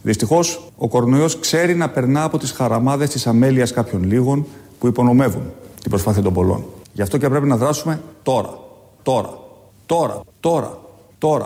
Δυστυχώς, ο κορονοϊός ξέρει να περνά από τις χαραμάδες της αμέλειας κάποιων λίγων που υπονομεύουν την προσπάθεια των πολλών. Γι' αυτό και πρέπει να δράσουμε τώρα. Τώρα. Τώρα. Τώρα. Τώρα.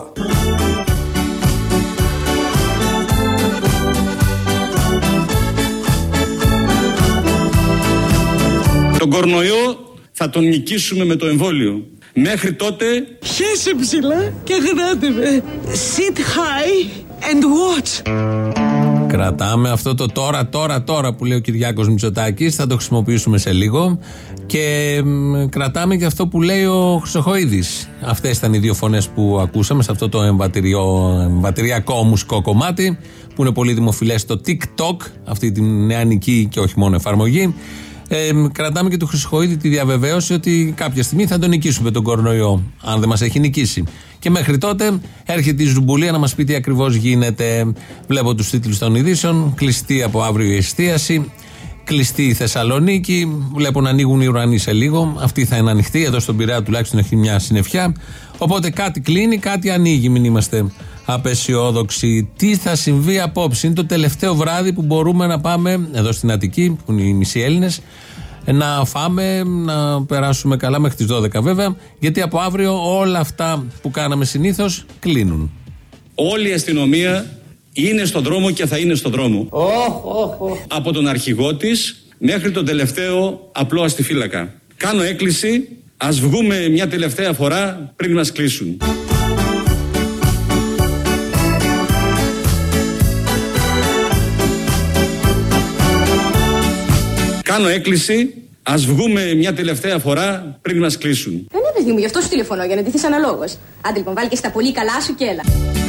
Τον κορονοϊό θα τον νικήσουμε με το εμβόλιο. Μέχρι τότε... Χέσε ψηλά και γράτε με. Sit high and watch. Κρατάμε αυτό το τώρα που λέει ο Κυριάκος Μητσοτάκης, θα το χρησιμοποιήσουμε σε λίγο. Και κρατάμε και αυτό που λέει ο Χρυσοχοΐδης. Αυτές ήταν οι δύο φωνές που ακούσαμε σε αυτό το εμβατηριακό μουσικό κομμάτι, που είναι πολύ δημοφιλές στο TikTok, αυτή τη νεανική και όχι μόνο εφαρμογή. Κρατάμε και του Χρυσοχοΐδη τη διαβεβαίωση ότι κάποια στιγμή θα τον νικήσουμε τον κορονοϊό, αν δεν μας έχει νικήσει. Και μέχρι τότε έρχεται η Ζουμπουλία να μας πει τι ακριβώς γίνεται. Βλέπω τους τίτλους των ειδήσεων. Κλειστή από αύριο η εστίαση. Κλειστή η Θεσσαλονίκη. Βλέπω να ανοίγουν οι ουρανοί σε λίγο. Αυτή θα είναι ανοιχτή. Εδώ στον Πειραιά τουλάχιστον έχει μια συννεφιά. Οπότε κάτι κλείνει, κάτι ανοίγει. Μην είμαστε απεσιόδοξοι. Τι θα συμβεί απόψε? Είναι το τελευταίο βράδυ που μπορούμε να πάμε εδώ στην Αττική, που είναι οι μισοί Έλληνες, να φάμε, να περάσουμε καλά μέχρι τις 12 βέβαια, γιατί από αύριο όλα αυτά που κάναμε συνήθως κλείνουν. Όλη η αστυνομία είναι στον δρόμο και θα είναι στον δρόμο. Από τον αρχηγό της μέχρι τον τελευταίο απλό αστιφύλακα. Κάνω έκκληση, ας βγούμε μια τελευταία φορά πριν μας κλείσουν. Κάνω έκκληση, ας βγούμε μια τελευταία φορά πριν μας κλείσουν. Ναι, παιδί μου, γι' αυτό σου τηλεφωνώ, για να ντυθείς αναλόγως. Άντε λοιπόν, βάλει και στα πολύ καλά σου και έλα.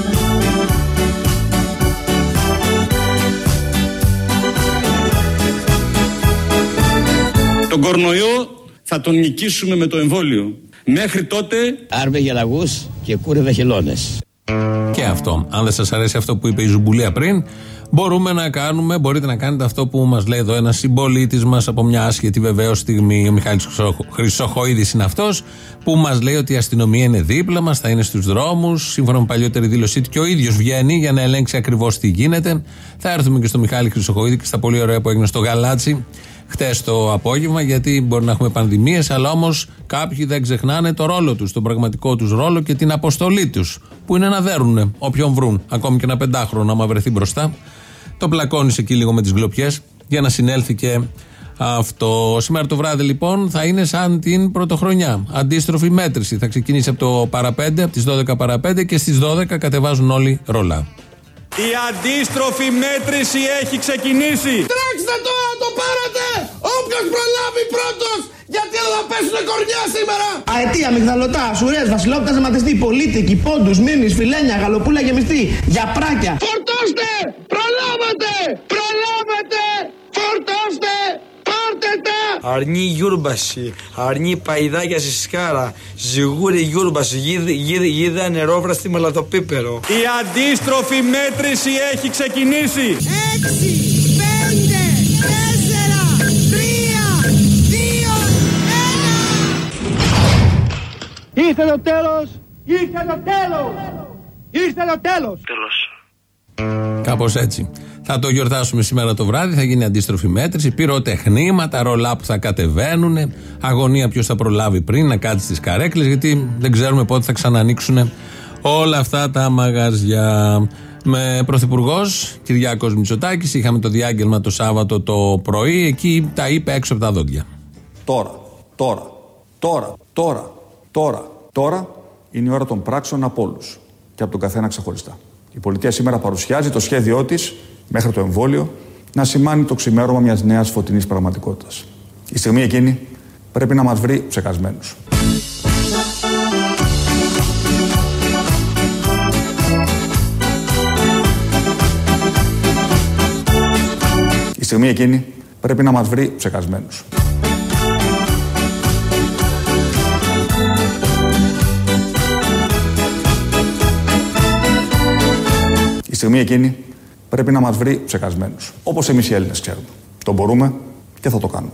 Τον κορονοϊό θα τον νικήσουμε με το εμβόλιο. Μέχρι τότε... Άρβε για λαγούς και κούρευε χελώνες. Και αυτό. Αν δεν σας αρέσει αυτό που είπε η Ζουμπουλία πριν, μπορείτε να κάνετε αυτό που μας λέει εδώ ένας συμπολίτης μας από μια άσχετη βεβαίως στιγμή. Ο Μιχάλης Χρυσοχοΐδης είναι αυτός που μας λέει ότι η αστυνομία είναι δίπλα μας, θα είναι στους δρόμους. Σύμφωνα με παλιότερη δήλωσή του, και ο ίδιος βγαίνει για να ελέγξει ακριβώς τι γίνεται. Θα έρθουμε και στο Μιχάλη Χρυσοχοΐδη και στα πολύ ωραία που έγινε στο Γαλάτσι χτες το απόγευμα, γιατί μπορεί να έχουμε πανδημίες, αλλά όμως κάποιοι δεν ξεχνάνε το ρόλο τους, τον πραγματικό τους ρόλο και την αποστολή τους, που είναι να δέρουνε όποιον βρουν, ακόμη και ένα 5χρονο, άμα βρεθεί μπροστά. Το πλακώνεις εκεί λίγο με τις γκλοπιές για να συνέλθει και αυτό. Σήμερα το βράδυ λοιπόν θα είναι σαν την πρωτοχρονιά. Αντίστροφη μέτρηση. Θα ξεκινήσει από το παραπέντε, από τις 12 παραπέντε, και στις 12 κατεβάζουν όλοι ρολά. Η αντίστροφη μέτρηση έχει ξεκινήσει. Τρέξτε τώρα, το πάρετε! Όποιος προλάβει πρώτος, γιατί εδώ θα πέσουνε κορνιά σήμερα! Αετία, μυγδαλωτά, σουρές, βασιλόπιτα, ζεματιστή, πολίτικη, πόντους, μήνυς, φιλένια, γαλοπούλα γεμιστή, γιαπράκια. Φορτώστε! Προλάβετε! Προλάβετε! Φορτώστε! Πάρτε τα! Αρνή γιούρμπαση, αρνή παϊδάκια στη σκάρα, ζυγούρι γιούρμπαση, γίδα νερόβραστη με λαδοπίπερο. Η αντίστροφη μέτρηση έχει ξεκινήσει. 6, 5, 4, 3, 2, 1. Ήρθε το τέλος! Ήρθε το τέλος! Ήρθε το τέλος! Κάπως έτσι. Θα το γιορτάσουμε σήμερα το βράδυ, θα γίνει αντίστροφη μέτρηση, πυροτεχνήματα, ρολά που θα κατεβαίνουν, αγωνία ποιος θα προλάβει πριν να κάτσει στις καρέκλες, γιατί δεν ξέρουμε πότε θα ξανανοίξουν όλα αυτά τα μαγαζιά. Με πρωθυπουργός Κυριάκος Μητσοτάκης είχαμε το διάγγελμα το Σάββατο το πρωί, εκεί τα είπε έξω από τα δόντια. Τώρα είναι η ώρα των πράξεων από όλους και από τον καθένα ξεχωριστά. Η πολιτεία σήμερα παρουσιάζει το σχέδιό της, μέχρι το εμβόλιο, να σημάνει το ξημέρωμα μιας νέας φωτεινής πραγματικότητας. Η στιγμή εκείνη πρέπει να μας βρει ψεκασμένους. Η στιγμή εκείνη πρέπει να μας βρει ψεκασμένους. Η στιγμή εκείνη πρέπει να μας βρει ψεκασμένους. Όπως εμείς οι Έλληνες ξέρουμε. Το μπορούμε και θα το κάνουμε.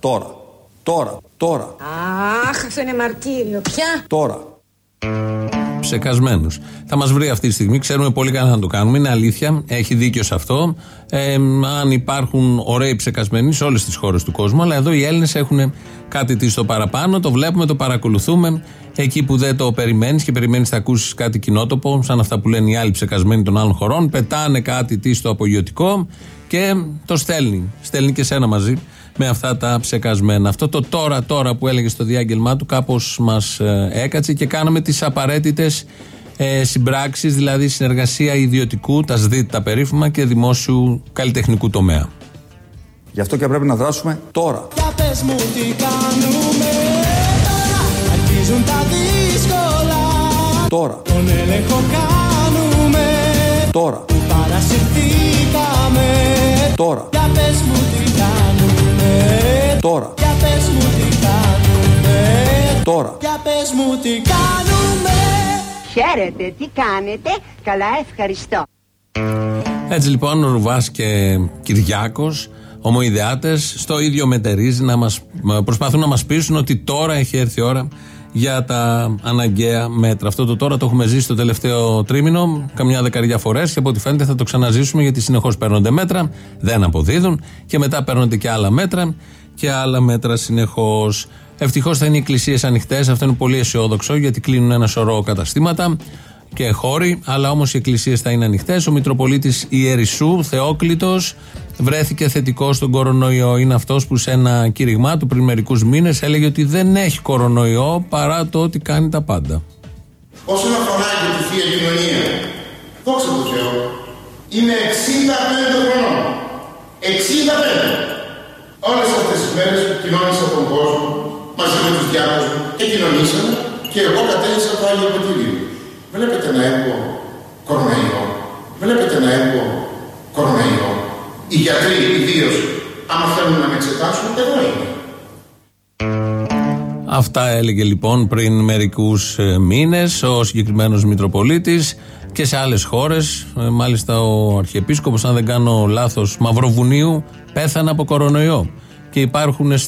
Τώρα. Αχ, αυτό είναι μαρτύριο. Πια. Τώρα. ψεκασμένους. Θα μας βρει αυτή τη στιγμή, ξέρουμε πολύ καλά να το κάνουμε, είναι αλήθεια, έχει δίκιο σε αυτό. Αν υπάρχουν ωραίοι ψεκασμένοι σε όλες τις χώρες του κόσμου, αλλά εδώ οι Έλληνες έχουν κάτι τι στο παραπάνω, το βλέπουμε, το παρακολουθούμε. Εκεί που δεν το περιμένεις και περιμένεις θα ακούσεις κάτι κοινότοπο, σαν αυτά που λένε οι άλλοι ψεκασμένοι των άλλων χωρών, πετάνε κάτι τι στο απογειωτικό και το στέλνει. Στέλνει και σένα μαζί με αυτά τα ψεκασμένα. Αυτό το τώρα που έλεγε στο διάγγελμά του κάπως μας έκατσε και κάναμε τις απαραίτητες συμπράξεις, δηλαδή συνεργασία ιδιωτικού, τα ΣΔΙΤ τα περίφημα, και δημόσιου καλλιτεχνικού τομέα. Γι' αυτό και πρέπει να δράσουμε τώρα. Για πες μου τι κάνουμε τώρα, αρχίζουν τα δύσκολα. Τώρα. Τον έλεγχο κάνουμε τώρα. Που παρασυρθήκαμε τώρα. Για πες μου τι κάνουμε τώρα. Για πες μου τι κάνουμε τώρα. Για πες μου τι κάνουμε. Χαίρετε, τι κάνετε? Καλά, ευχαριστώ. Έτσι λοιπόν ο Ρουβάς και Κυριάκος, ομοειδεάτες, στο ίδιο μετερίζει, προσπαθούν να μας πείσουν ότι τώρα έχει έρθει η ώρα για τα αναγκαία μέτρα. Αυτό το τώρα το έχουμε ζήσει το τελευταίο τρίμηνο καμιά δεκαριά φορές και από ό,τι φαίνεται θα το ξαναζήσουμε, γιατί συνεχώς παίρνονται μέτρα, δεν αποδίδουν και μετά παίρνονται και άλλα μέτρα και άλλα μέτρα συνεχώς. Ευτυχώς θα είναι οι εκκλησίες ανοιχτές, αυτό είναι πολύ αισιόδοξο, γιατί κλείνουν ένα σωρό καταστήματα και χώροι, αλλά όμως οι εκκλησίες θα είναι ανοιχτές. Ο Μητροπολίτης Ιερισσού Θεόκλητος βρέθηκε θετικός στον κορονοϊό. Είναι αυτός που σε ένα κήρυγμά του πριν μερικούς μήνες έλεγε ότι δεν έχει κορονοϊό παρά το ότι κάνει τα πάντα. Όσον αφορά για τη Θεία Κοινωνία, δόξα τω Θεώ, είμαι 65 χρονών. 65! Όλες αυτές τις μέρες που κοινώνησα τον κόσμο, μαζί με τους διάκους μου και κοινωνήσαμε, και εγώ κατέληξα το Άγιο Ποτήρι. Βλέπετε να έχω κορονοϊό. Βλέπετε να έχω κορονοϊό. Οι γιατροί ιδίως, άμα θέλουν να με εξετάσουν, εδώ είναι. Αυτά έλεγε λοιπόν πριν μερικούς μήνες ο συγκεκριμένος Μητροπολίτης, και σε άλλες χώρες. Μάλιστα ο Αρχιεπίσκοπος, αν δεν κάνω λάθος, Μαυροβουνίου, πέθανε από κορονοϊό. Και υπάρχουν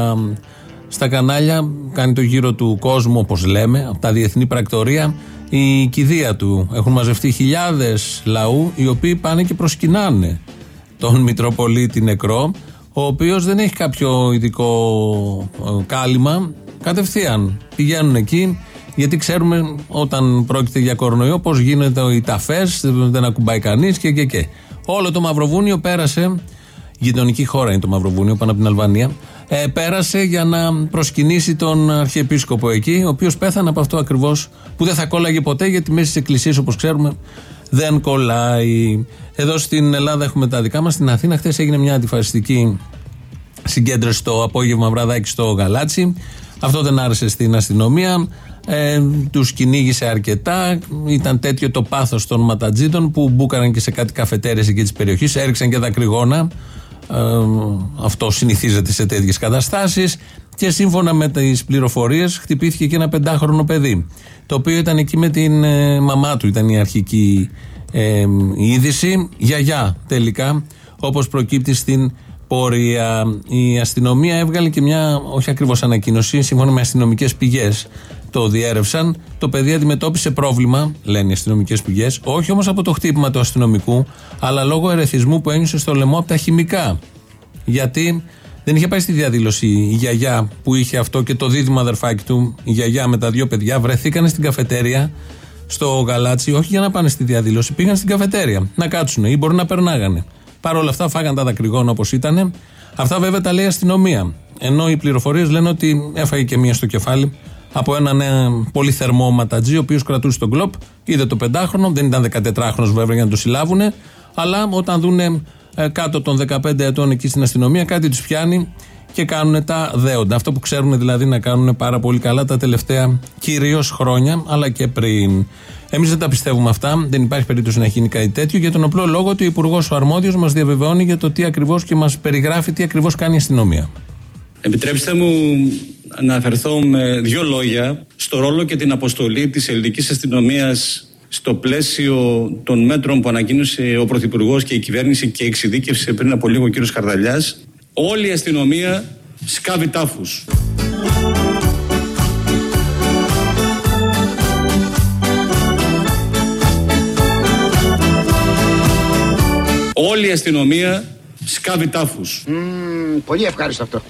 στα κανάλια, κάνει το γύρο του κόσμου, όπως λέμε, από τα διεθνή πρακτορία, η κηδεία του. Έχουν μαζευτεί χιλιάδες λαού, οι οποίοι πάνε και προσκυνάνε τον Μητροπολίτη νεκρό, ο οποίος δεν έχει κάποιο ειδικό κάλυμα, κατευθείαν πηγαίνουν εκεί, γιατί ξέρουμε όταν πρόκειται για κορονοϊό πώς γίνεται οι ταφές, δεν ακουμπάει κανείς και. Όλο το Μαυροβούνιο πέρασε, γειτονική χώρα είναι το Μαυροβούνιο, πάνω από την Αλβανία, πέρασε για να προσκυνήσει τον Αρχιεπίσκοπο εκεί, ο οποίος πέθανε από αυτό ακριβώς που δεν θα κόλλαγε ποτέ, γιατί μέσα στις εκκλησίες, όπως ξέρουμε, δεν κολλάει. Εδώ στην Ελλάδα έχουμε τα δικά μας. Στην Αθήνα χθες έγινε μια αντιφασιστική συγκέντρωση το απόγευμα βραδάκι στο Γαλάτσι. Αυτό δεν άρεσε στην αστυνομία. Τους κυνήγησε αρκετά. Ήταν τέτοιο το πάθος των ματατζίδων που μπούκαραν και σε κάτι καφετέρειες εκεί της περιοχής. Έριξαν και δακρυγόνα. Αυτό συνηθίζεται σε τέτοιες καταστάσεις. Και σύμφωνα με τις πληροφορίες χτυπήθηκε και ένα 5χρονο παιδί, το οποίο ήταν εκεί με την μαμά του. Ήταν η αρχική είδηση. Γιαγιά τελικά, όπως προκύπτει στην πορεία. Η αστυνομία έβγαλε και μια, όχι ακριβώς ανακοίνωση, σύμφωνα με αστυνομικές πηγές το διέρευσαν. Το παιδί αντιμετώπισε πρόβλημα, λένε οι αστυνομικές πηγές, όχι όμως από το χτύπημα του αστυνομικού, αλλά λόγω ερεθισμού που ένιωσε στο λαιμό από τα χημικά. Γιατί δεν είχε πάει στη διαδήλωση η γιαγιά που είχε αυτό και το δίδυμο αδερφάκι του, η γιαγιά με τα δύο παιδιά, βρεθήκαν στην καφετέρια στο Γαλάτσι, όχι για να πάνε στη διαδήλωση, πήγαν στην καφετέρια να κάτσουν ή μπορεί να περνάγανε. Παρ' όλα αυτά φάγαν τα δακρυγόνα όπως ήταν. Αυτά βέβαια τα λέει η αστυνομία. Ενώ οι πληροφορίες λένε ότι έφαγε και μία στο κεφάλι από έναν πολύ θερμό ματατζή, ο οποίος κρατούσε τον κλοπ. Είδε το 5χρονο, δεν ήταν 14χρονος βέβαια για να το συλλάβουν. Αλλά όταν δούνε κάτω των 15 ετών εκεί στην αστυνομία, κάτι τους πιάνει και κάνουν τα δέοντα. Αυτό που ξέρουν δηλαδή να κάνουν πάρα πολύ καλά τα τελευταία κυρίως χρόνια, αλλά και πριν. Εμείς δεν τα πιστεύουμε αυτά, δεν υπάρχει περίπτωση να γίνει κάτι τέτοιο, για τον απλό λόγο ότι ο Υπουργός ο αρμόδιος μας διαβεβαιώνει για το τι ακριβώς και μας περιγράφει τι ακριβώς κάνει η αστυνομία. Επιτρέψτε μου να αναφερθώ με δύο λόγια στο ρόλο και την αποστολή της ελληνικής αστυνομίας στο πλαίσιο των μέτρων που ανακοίνωσε ο Πρωθυπουργός και η κυβέρνηση και εξειδίκευσε πριν από λίγο ο κύριος Χαρδαλιάς. Όλη η αστυνομία σκάβει τάφους. όλη η αστυνομία σκάβει τάφους. Πολύ ευχάριστο αυτό.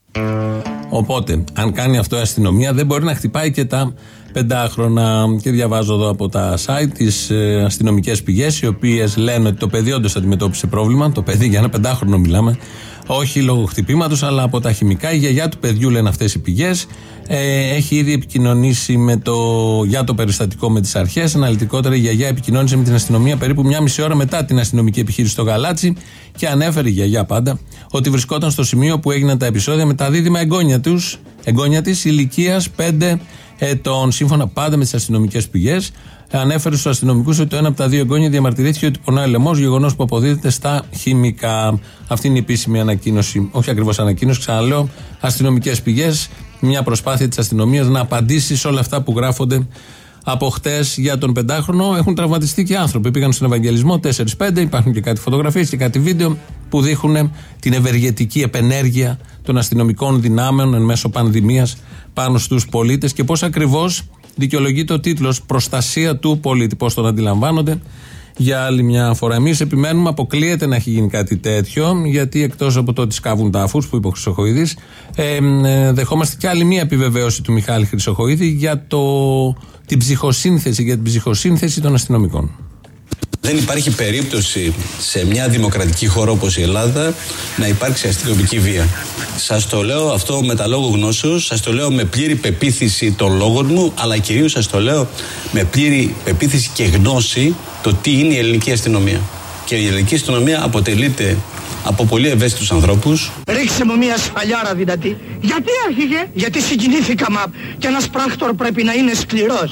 Οπότε, αν κάνει αυτό η αστυνομία, δεν μπορεί να χτυπάει και τα 5χρονα. Και διαβάζω εδώ από τα site τις αστυνομικές πηγές, οι οποίες λένε ότι το παιδί όντως αντιμετώπισε πρόβλημα. Το παιδί, για ένα 5χρονο μιλάμε, όχι λόγω χτυπήματος, αλλά από τα χημικά. Η γιαγιά του παιδιού, λένε αυτές οι πηγές, έχει ήδη επικοινωνήσει για το περιστατικό με τις αρχές. Αναλυτικότερα, η γιαγιά επικοινώνησε με την αστυνομία περίπου 1,5 ώρα μετά την αστυνομική επιχείρηση στο Γαλάτσι και ανέφερε η γιαγιά πάντα ότι βρισκόταν στο σημείο που έγιναν τα επεισόδια με τα δίδυμα εγγόνια της ηλικίας 5 ετών. Σύμφωνα πάντα με τις αστυνομικές πηγές, ανέφερε στους αστυνομικούς ότι το ένα από τα δύο εγγόνια διαμαρτυρήθηκε ότι πονάει ο λαιμός, γεγονός που αποδίδεται στα χημικά. Αυτή είναι η επίσημη ανακοίνωση. Όχι ακριβώς ανακοίνωση, ξαναλέω, αστυνομικές πηγές. Μια προσπάθεια της αστυνομίας να απαντήσει σε όλα αυτά που γράφονται από χτες για τον 5χρονο. Έχουν τραυματιστεί και άνθρωποι. Πήγαν στον Ευαγγελισμό 4-5. Υπάρχουν και κάτι φωτογραφίες και κάτι βίντεο που δείχνουν την ευεργετική επενέργεια των αστυνομικών δυνάμεων εν μέσω πανδημίας πάνω στους πολίτες και πώς ακριβώς δικαιολογείται ο τίτλος «Προστασία του πολίτη», πώς τον αντιλαμβάνονται. Για άλλη μια φορά, εμείς επιμένουμε, αποκλείεται να έχει γίνει κάτι τέτοιο, γιατί εκτός από το ότι σκάβουν τάφους που είπε ο Χρυσοχοίδης, δεχόμαστε και άλλη μια επιβεβαίωση του Μιχάλη Χρυσοχοίδη για την ψυχοσύνθεση των αστυνομικών. Δεν υπάρχει περίπτωση σε μια δημοκρατική χώρα όπως η Ελλάδα να υπάρξει αστυνομική βία. Σας το λέω αυτό με τα λόγω γνώσεως, σας το λέω με πλήρη πεποίθηση των λόγων μου, αλλά κυρίως σας το λέω με πλήρη πεποίθηση και γνώση το τι είναι η ελληνική αστυνομία. Και η ελληνική αστυνομία αποτελείται από πολύ ευαίσθητους ανθρώπους. Ρίξε μου μια σφαλιάρα δυνατή. Γιατί άρχιγε? Γιατί συγκινήθηκα, και ένας πράκτορ πρέπει να είναι σκληρός.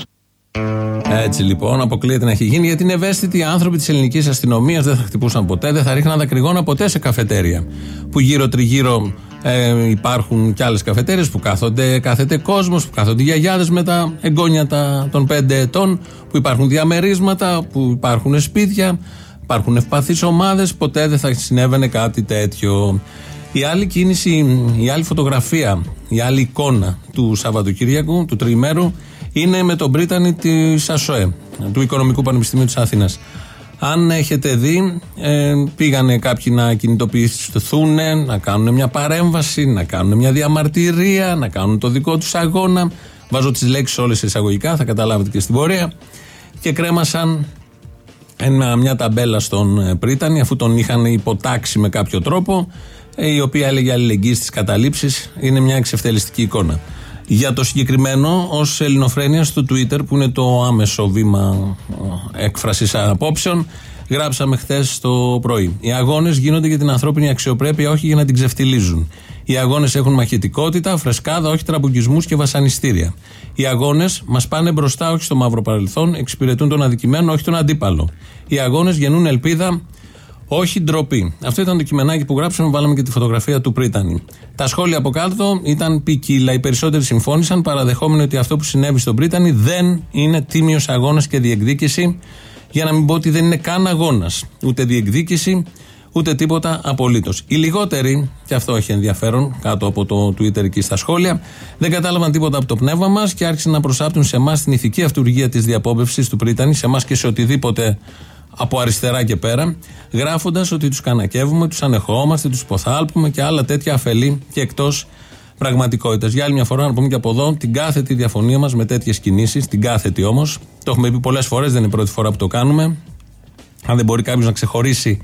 Έτσι λοιπόν, αποκλείεται να έχει γίνει, γιατί είναι ευαίσθητοι οι άνθρωποι της ελληνικής αστυνομίας, δεν θα χτυπούσαν ποτέ, δεν θα ρίχναν δακρυγόνα ποτέ σε καφετέρια. Που γύρω-τριγύρω υπάρχουν και άλλες καφετέριες που κάθεται κόσμος, που κάθονται γιαγιάδες με τα εγγόνια των 5 ετών, που υπάρχουν διαμερίσματα, που υπάρχουν σπίτια, υπάρχουν ευπαθείς ομάδες, ποτέ δεν θα συνέβαινε κάτι τέτοιο. Η άλλη κίνηση, η άλλη φωτογραφία, η άλλη εικόνα του Σαββατοκύριακου, του τριημέρου, είναι με τον Πρίτανη της ΑΣΟΕ, του Οικονομικού Πανεπιστημίου της Αθήνας. Αν έχετε δει, πήγανε κάποιοι να κινητοποιηθούν, να κάνουν μια παρέμβαση, να κάνουν μια διαμαρτυρία, να κάνουν το δικό τους αγώνα. Βάζω τις λέξεις όλες εισαγωγικά, θα καταλάβετε και στην πορεία. Και κρέμασαν μια ταμπέλα στον Πρίτανη, αφού τον είχαν υποτάξει με κάποιο τρόπο, η οποία έλεγε αλληλεγγύη στις καταλήψεις. Είναι μια εξευτελιστική εικόνα. Για το συγκεκριμένο, ως ελληνοφρένεια στο Twitter, που είναι το άμεσο βήμα έκφρασης απόψεων, γράψαμε χθες το πρωί. Οι αγώνες γίνονται για την ανθρώπινη αξιοπρέπεια, όχι για να την ξεφτιλίζουν. Οι αγώνες έχουν μαχητικότητα, φρεσκάδα, όχι τραμπουκισμούς και βασανιστήρια. Οι αγώνες μας πάνε μπροστά, όχι στο μαύρο παρελθόν, εξυπηρετούν τον αδικημένο, όχι τον αντίπαλο. Οι αγώνες γεννούν ελπίδα, όχι ντροπή. Αυτό ήταν το κειμενάκι που γράψαμε, βάλαμε και τη φωτογραφία του Πρίτανη. Τα σχόλια από κάτω ήταν ποικίλα. Οι περισσότεροι συμφώνησαν, παραδεχόμενοι ότι αυτό που συνέβη στον Πρίτανη δεν είναι τίμιος αγώνας και διεκδίκηση, για να μην πω ότι δεν είναι καν αγώνας. Ούτε διεκδίκηση, ούτε τίποτα απολύτως. Οι λιγότεροι, και αυτό έχει ενδιαφέρον, κάτω από το Twitter εκεί στα σχόλια, δεν κατάλαβαν τίποτα από το πνεύμα μας και άρχισαν να προσάπτουν σε εμάς την ηθική αυτουργία της διαπόβευσης του Πρίτανη, σε εμάς και σε οτιδήποτε από αριστερά και πέρα, γράφοντας ότι τους κανακεύουμε, τους ανεχόμαστε, τους υποθάλπουμε και άλλα τέτοια αφελή και εκτός πραγματικότητας. Για άλλη μια φορά να πούμε και από εδώ την κάθετη διαφωνία μας με τέτοιες κινήσεις, την κάθετη όμως. Το έχουμε πει πολλές φορές, δεν είναι η πρώτη φορά που το κάνουμε. Αν δεν μπορεί κάποιος να ξεχωρίσει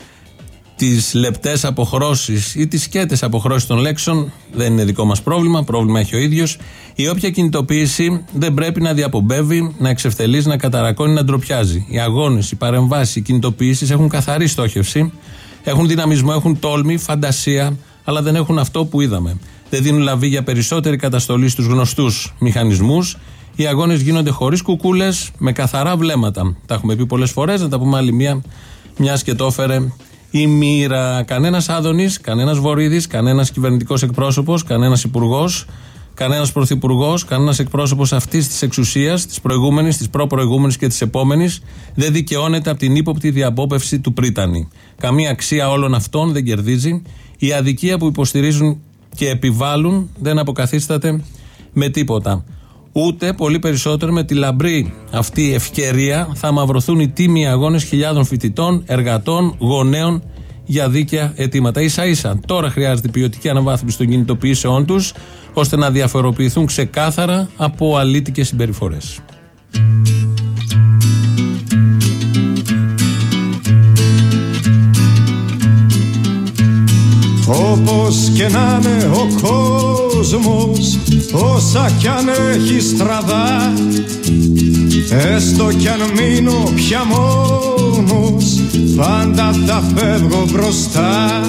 τις λεπτές αποχρώσεις ή τις σκέτες αποχρώσεις των λέξεων, δεν είναι δικό μας πρόβλημα, πρόβλημα έχει ο ίδιος. Η όποια κινητοποίηση δεν πρέπει να διαπομπεύει, να εξευτελίζει, να καταρακώνει, να ντροπιάζει. Οι αγώνες, οι παρεμβάσεις, οι κινητοποιήσεις έχουν καθαρή στόχευση, έχουν δυναμισμό, έχουν τόλμη, φαντασία, αλλά δεν έχουν αυτό που είδαμε. Δεν δίνουν λαβή για περισσότερη καταστολή στους γνωστούς μηχανισμούς. Οι αγώνες γίνονται χωρίς κουκούλες, με καθαρά βλέμματα. Τα έχουμε πει πολλές φορές, να τα πούμε άλλη μιας και το έφερε η μοίρα. Κανένας Άδωνης, κανένας Βορίδης, κανένας κυβερνητικός εκπρόσωπος, κανένας υπουργός, κανένας πρωθυπουργός, κανένας εκπρόσωπος αυτής της εξουσίας, της προηγούμενης, της προπροηγούμενης και της επόμενης, δεν δικαιώνεται από την ύποπτη διαπόπευση του Πρίτανη. Καμία αξία όλων αυτών δεν κερδίζει. Η αδικία που υποστηρίζουν και επιβάλλουν δεν αποκαθίσταται με τίποτα. Ούτε πολύ περισσότερο με τη λαμπρή αυτή ευκαιρία θα μαυρωθούν οι τίμιοι αγώνες χιλιάδων φοιτητών, εργατών, γονέων για δίκαια αιτήματα. Ίσα-ίσα τώρα χρειάζεται ποιοτική αναβάθμιση των κινητοποιήσεών τους, ώστε να διαφοροποιηθούν ξεκάθαρα από αλήτικες συμπεριφορές. Όπως και να είναι ο κόσμος, όσα κι αν έχει στραβά, έστω κι αν μείνω πια μόνος, πάντα θα φεύγω μπροστά.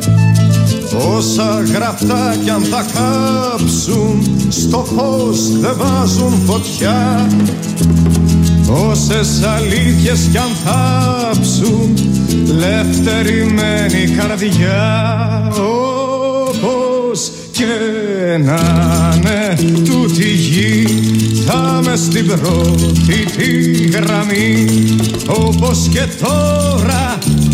Όσα γραφτά κι αν θα κάψουν, στο φως δεν βάζουν φωτιά. Όσες αλήθειες κι αν θάψουν, λευτερημένη καρδιά. Όπως και να είναι τούτη γη, θα μες στην πρώτη τη γραμμή. Όπως και τώρα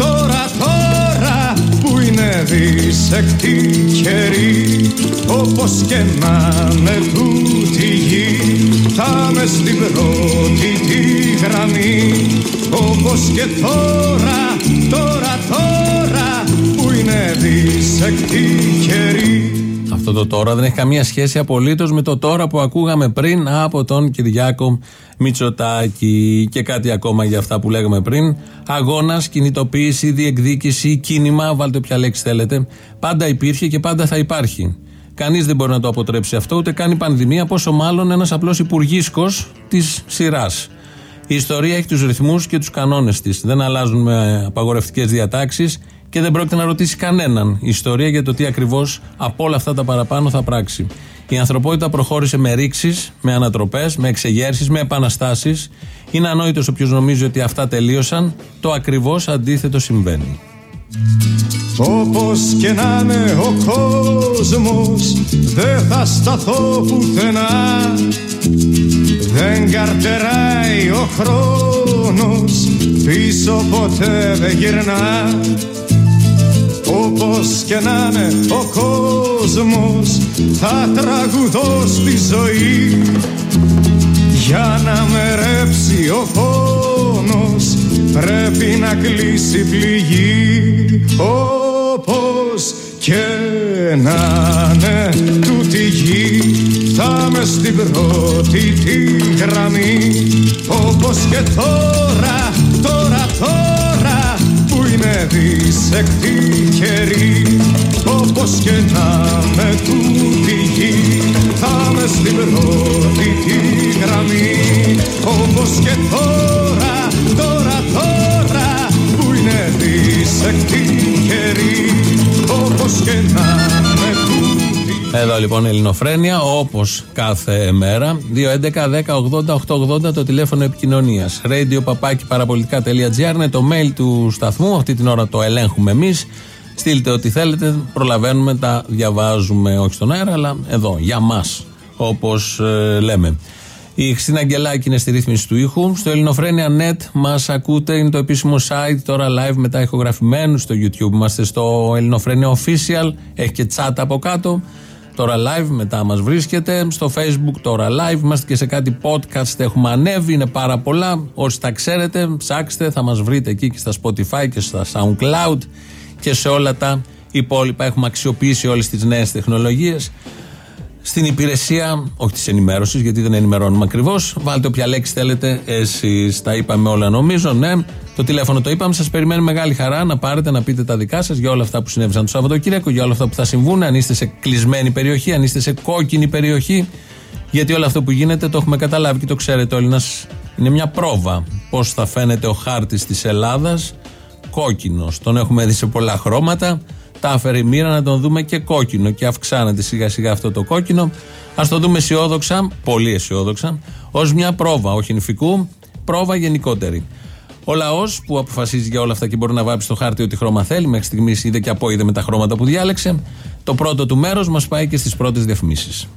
που είναι δισεκτή καιρή. Όπως και να είναι τούτη γη, θα μες στην πρώτη τη γραμμή. Όπως και τώρα που είναι δισεκτή καιρή. Αυτό το τώρα δεν έχει καμία σχέση απολύτως με το τώρα που ακούγαμε πριν από τον Κυριάκο Μητσοτάκη. Και κάτι ακόμα για αυτά που λέγαμε πριν. Αγώνας, κινητοποίηση, διεκδίκηση, κίνημα, βάλτε όποια λέξη θέλετε, πάντα υπήρχε και πάντα θα υπάρχει. Κανείς δεν μπορεί να το αποτρέψει αυτό, ούτε καν η πανδημία, πόσο μάλλον ένας απλός υπουργίσκος της σειράς. Η ιστορία έχει τους ρυθμούς και τους κανόνες της. Δεν αλλάζουν με απαγορευτικές διατάξεις και δεν πρόκειται να ρωτήσει κανέναν η ιστορία για το τι ακριβώς από όλα αυτά τα παραπάνω θα πράξει. Η ανθρωπότητα προχώρησε με ρήξεις, με ανατροπές, με εξεγέρσεις, με επαναστάσεις. Είναι ανόητος όποιος νομίζει ότι αυτά τελείωσαν. Το ακριβώς αντίθετο συμβαίνει. Όπως και να είναι ο κόσμος, δεν θα σταθώ πουθενά. Δεν καρτεράει ο χρόνος, πίσω ποτέ δεν γυρνά. Όπως και να είναι ο κόσμος, θα τραγουδώ στη ζωή. Για να με ρέψει ο πόνος, πρέπει να κλείσει πληγή. Όπως και να είναι τούτη γη, θα μες στην πρώτη τη γραμμή. Όπως και τώρα που είναι δισεκτή καιρή. Όπως και να με τούτη γη, θα μες στην πρώτη τη γραμμή. Όπως και τώρα που είναι δισεκτή καιρή. Όπως και να με τούτη. Εδώ λοιπόν Ελληνοφρένεια, όπως κάθε μέρα. 2.11.10.80.880 το τηλέφωνο επικοινωνίας. radio@parapolitica.gr είναι το mail του σταθμού. Αυτή την ώρα το ελέγχουμε εμείς. Στείλτε ό,τι θέλετε, προλαβαίνουμε, τα διαβάζουμε, όχι στον αέρα, αλλά εδώ, για μας, όπως λέμε. Η Χριστίνα Αγγελάκη είναι στη ρύθμιση του ήχου. Στο Ελληνοφρένια.net μας ακούτε, είναι το επίσημο site, τώρα live μετά ηχογραφημένου. Στο YouTube είμαστε στο Ελληνοφρένια Official, έχει και chat από κάτω. Τώρα live, μετά μας βρίσκεται. Στο Facebook τώρα live, είμαστε και σε κάτι podcast, έχουμε ανέβει, είναι πάρα πολλά. Όσοι τα ξέρετε, ψάξτε, θα μας βρείτε εκεί και στα Spotify και στα SoundCloud και σε όλα τα υπόλοιπα. Έχουμε αξιοποιήσει όλες τις νέες τεχνολογίες στην υπηρεσία, όχι της ενημέρωσης, γιατί δεν ενημερώνουμε ακριβώς. Βάλτε όποια λέξη θέλετε εσείς. Τα είπαμε όλα νομίζω, ναι. Το τηλέφωνο το είπαμε. Σας περιμένει μεγάλη χαρά να πάρετε, να πείτε τα δικά σας για όλα αυτά που συνέβησαν το Σαββατοκύριακο, για όλα αυτά που θα συμβούν, αν είστε σε κλεισμένη περιοχή, αν είστε σε κόκκινη περιοχή. Γιατί όλο αυτό που γίνεται το έχουμε καταλάβει και το ξέρετε όλοι. Είναι μια πρόβα πώς θα φαίνεται ο χάρτης της Ελλάδας κόκκινος. Τον έχουμε δει σε πολλά χρώματα. Τα έφερε η μοίρα να τον δούμε και κόκκινο και αυξάνεται σιγά σιγά αυτό το κόκκινο. Ας το δούμε αισιόδοξα, πολύ αισιόδοξα, ως μια πρόβα, όχι νηφικού, πρόβα γενικότερη. Ο λαός που αποφασίζει για όλα αυτά και μπορεί να βάψει στο χάρτη ό,τι χρώμα θέλει, μέχρι στιγμής είδε και απόειδε με τα χρώματα που διάλεξε. Το πρώτο του μέρος μας πάει και στις πρώτες διαφημίσεις.